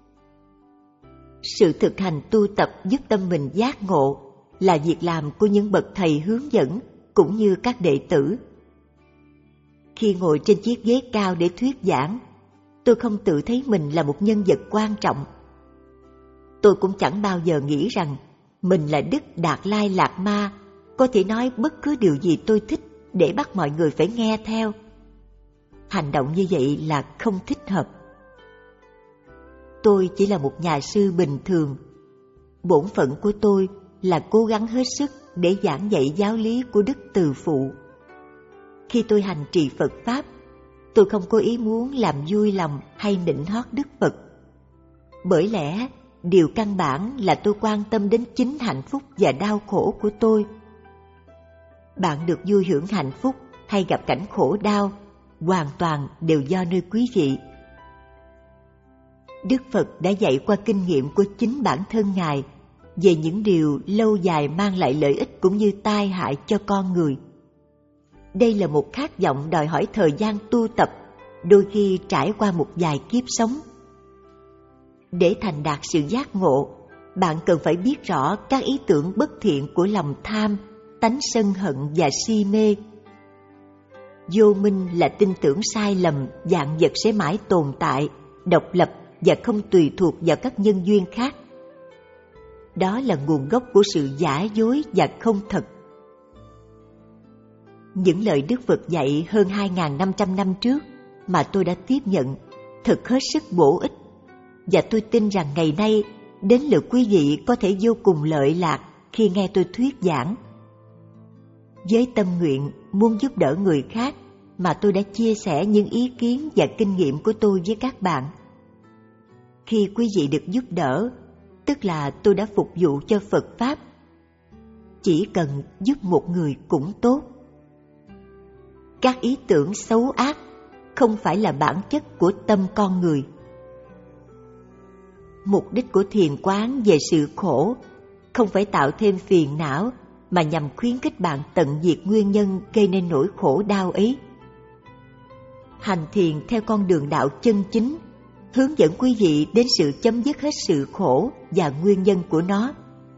Sự thực hành tu tập giúp tâm mình giác ngộ là việc làm của những bậc thầy hướng dẫn cũng như các đệ tử. Khi ngồi trên chiếc ghế cao để thuyết giảng, tôi không tự thấy mình là một nhân vật quan trọng. Tôi cũng chẳng bao giờ nghĩ rằng mình là Đức Đạt Lai Lạt Ma, có thể nói bất cứ điều gì tôi thích để bắt mọi người phải nghe theo. Hành động như vậy là không thích hợp. Tôi chỉ là một nhà sư bình thường. Bổn phận của tôi là cố gắng hết sức để giảng dạy giáo lý của Đức Từ Phụ. Khi tôi hành trì Phật Pháp, tôi không có ý muốn làm vui lòng hay nịnh hót Đức Phật. Bởi lẽ, điều căn bản là tôi quan tâm đến chính hạnh phúc và đau khổ của tôi. Bạn được vui hưởng hạnh phúc hay gặp cảnh khổ đau, hoàn toàn đều do nơi quý vị. Đức Phật đã dạy qua kinh nghiệm của chính bản thân Ngài về những điều lâu dài mang lại lợi ích cũng như tai hại cho con người. Đây là một khát vọng đòi hỏi thời gian tu tập, đôi khi trải qua một vài kiếp sống. Để thành đạt sự giác ngộ, bạn cần phải biết rõ các ý tưởng bất thiện của lòng tham, tánh sân hận và si mê. Vô minh là tin tưởng sai lầm vạn vật sẽ mãi tồn tại, độc lập và không tùy thuộc vào các nhân duyên khác. Đó là nguồn gốc của sự giả dối và không thật. Những lời Đức Phật dạy hơn hai nghìn năm trăm năm trước mà tôi đã tiếp nhận thật hết sức bổ ích, và tôi tin rằng ngày nay đến lượt quý vị có thể vô cùng lợi lạc khi nghe tôi thuyết giảng. Với tâm nguyện muốn giúp đỡ người khác mà tôi đã chia sẻ những ý kiến và kinh nghiệm của tôi với các bạn. Khi quý vị được giúp đỡ, tức là tôi đã phục vụ cho Phật Pháp. Chỉ cần giúp một người cũng tốt. Các ý tưởng xấu ác không phải là bản chất của tâm con người. Mục đích của thiền quán về sự khổ không phải tạo thêm phiền não, mà nhằm khuyến khích bạn tận diệt nguyên nhân gây nên nỗi khổ đau ấy. Hành thiền theo con đường đạo chân chính hướng dẫn quý vị đến sự chấm dứt hết sự khổ và nguyên nhân của nó.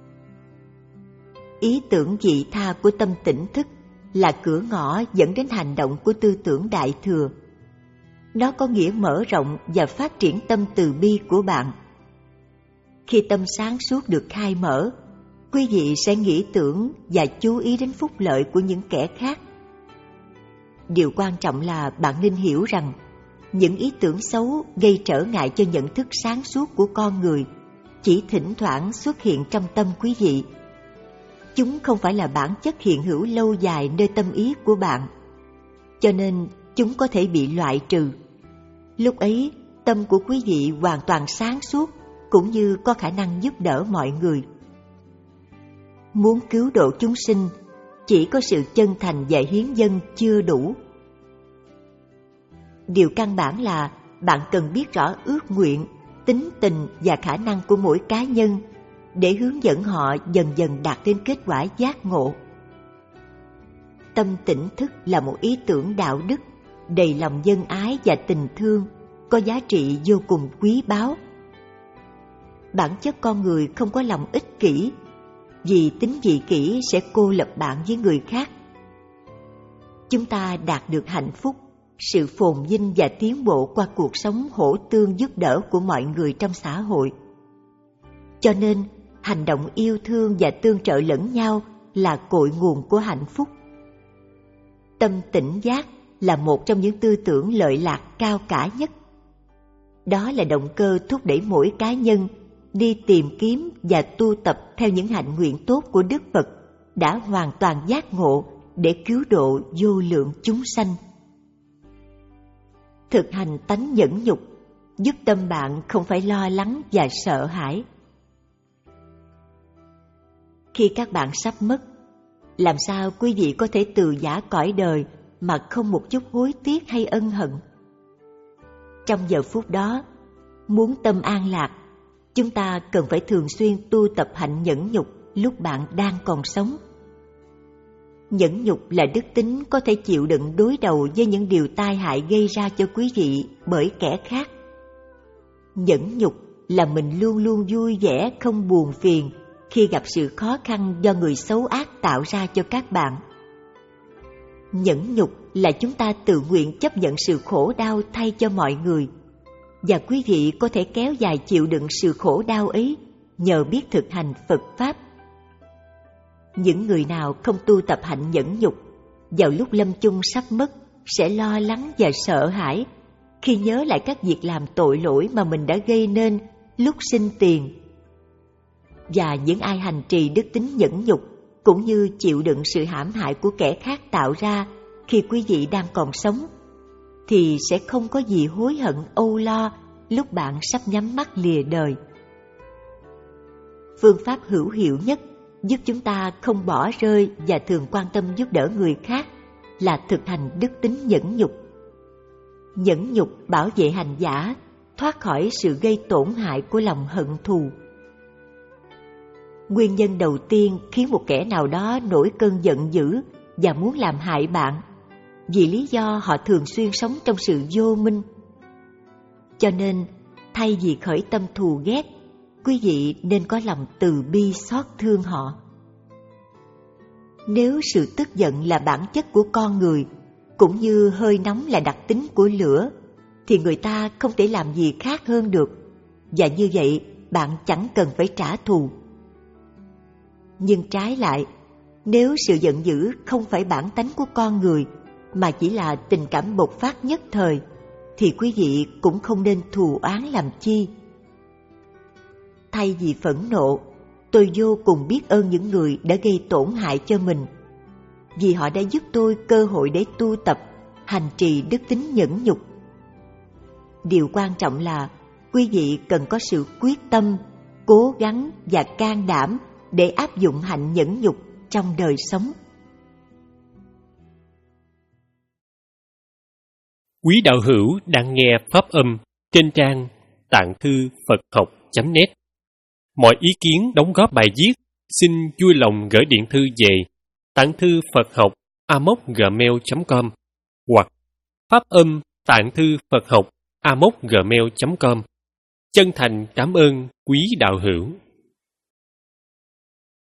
Ý tưởng vị tha của tâm tỉnh thức là cửa ngõ dẫn đến hành động của tư tưởng đại thừa. Nó có nghĩa mở rộng và phát triển tâm từ bi của bạn. Khi tâm sáng suốt được khai mở, quý vị sẽ nghĩ tưởng và chú ý đến phúc lợi của những kẻ khác. Điều quan trọng là bạn nên hiểu rằng những ý tưởng xấu gây trở ngại cho nhận thức sáng suốt của con người chỉ thỉnh thoảng xuất hiện trong tâm quý vị. Chúng không phải là bản chất hiện hữu lâu dài nơi tâm ý của bạn, cho nên chúng có thể bị loại trừ. Lúc ấy, tâm của quý vị hoàn toàn sáng suốt, cũng như có khả năng giúp đỡ mọi người. Muốn cứu độ chúng sinh, chỉ có sự chân thành và hiến dâng chưa đủ. Điều căn bản là bạn cần biết rõ ước nguyện tính tình và khả năng của mỗi cá nhân để hướng dẫn họ dần dần đạt đến kết quả giác ngộ. Tâm tỉnh thức là một ý tưởng đạo đức đầy lòng nhân ái và tình thương, có giá trị vô cùng quý báu. Bản chất con người không có lòng ích kỷ, vì tính vị kỷ sẽ cô lập bạn với người khác. Chúng ta đạt được hạnh phúc, sự phồn vinh và tiến bộ qua cuộc sống hỗ tương giúp đỡ của mọi người trong xã hội. Cho nên, hành động yêu thương và tương trợ lẫn nhau là cội nguồn của hạnh phúc. Tâm tỉnh giác là một trong những tư tưởng lợi lạc cao cả nhất. Đó là động cơ thúc đẩy mỗi cá nhân đi tìm kiếm và tu tập theo những hạnh nguyện tốt của Đức Phật đã hoàn toàn giác ngộ để cứu độ vô lượng chúng sanh. Thực hành tánh nhẫn nhục giúp tâm bạn không phải lo lắng và sợ hãi. Khi các bạn sắp mất, làm sao quý vị có thể từ giã cõi đời mà không một chút hối tiếc hay ân hận? Trong giờ phút đó, muốn tâm an lạc, chúng ta cần phải thường xuyên tu tập hạnh nhẫn nhục lúc bạn đang còn sống. Nhẫn nhục là đức tính có thể chịu đựng đối đầu với những điều tai hại gây ra cho quý vị bởi kẻ khác. Nhẫn nhục là mình luôn luôn vui vẻ, không buồn phiền khi gặp sự khó khăn do người xấu ác tạo ra cho các bạn. Nhẫn nhục là chúng ta tự nguyện chấp nhận sự khổ đau thay cho mọi người, và quý vị có thể kéo dài chịu đựng sự khổ đau ấy nhờ biết thực hành Phật Pháp. Những người nào không tu tập hạnh nhẫn nhục, vào lúc lâm chung sắp mất sẽ lo lắng và sợ hãi khi nhớ lại các việc làm tội lỗi mà mình đã gây nên lúc sinh tiền. Và những ai hành trì đức tính nhẫn nhục cũng như chịu đựng sự hãm hại của kẻ khác tạo ra khi quý vị đang còn sống, thì sẽ không có gì hối hận âu lo lúc bạn sắp nhắm mắt lìa đời. Phương pháp hữu hiệu nhất giúp chúng ta không bỏ rơi và thường quan tâm giúp đỡ người khác là thực hành đức tính nhẫn nhục. Nhẫn nhục bảo vệ hành giả thoát khỏi sự gây tổn hại của lòng hận thù. Nguyên nhân đầu tiên khiến một kẻ nào đó nổi cơn giận dữ và muốn làm hại bạn vì lý do họ thường xuyên sống trong sự vô minh. Cho nên, thay vì khởi tâm thù ghét, quý vị nên có lòng từ bi xót thương họ. Nếu sự tức giận là bản chất của con người, cũng như hơi nóng là đặc tính của lửa, thì người ta không thể làm gì khác hơn được, và như vậy bạn chẳng cần phải trả thù. Nhưng trái lại, nếu sự giận dữ không phải bản tánh của con người, mà chỉ là tình cảm bộc phát nhất thời, thì quý vị cũng không nên thù oán làm chi. Thay vì phẫn nộ, tôi vô cùng biết ơn những người đã gây tổn hại cho mình, vì họ đã giúp tôi cơ hội để tu tập, hành trì đức tính nhẫn nhục. Điều quan trọng là quý vị cần có sự quyết tâm, cố gắng và can đảm để áp dụng hạnh nhẫn nhục trong đời sống. Quý đạo hữu đang nghe pháp âm trên trang tạng thư Phật học chấm net. Mọi ý kiến đóng góp bài viết xin vui lòng gửi điện thư về tạng thư Phật học a m o c gmail chấm com hoặc pháp âm tạng thư Phật học a m o c gmail chấm com. Chân thành cảm ơn quý đạo hữu.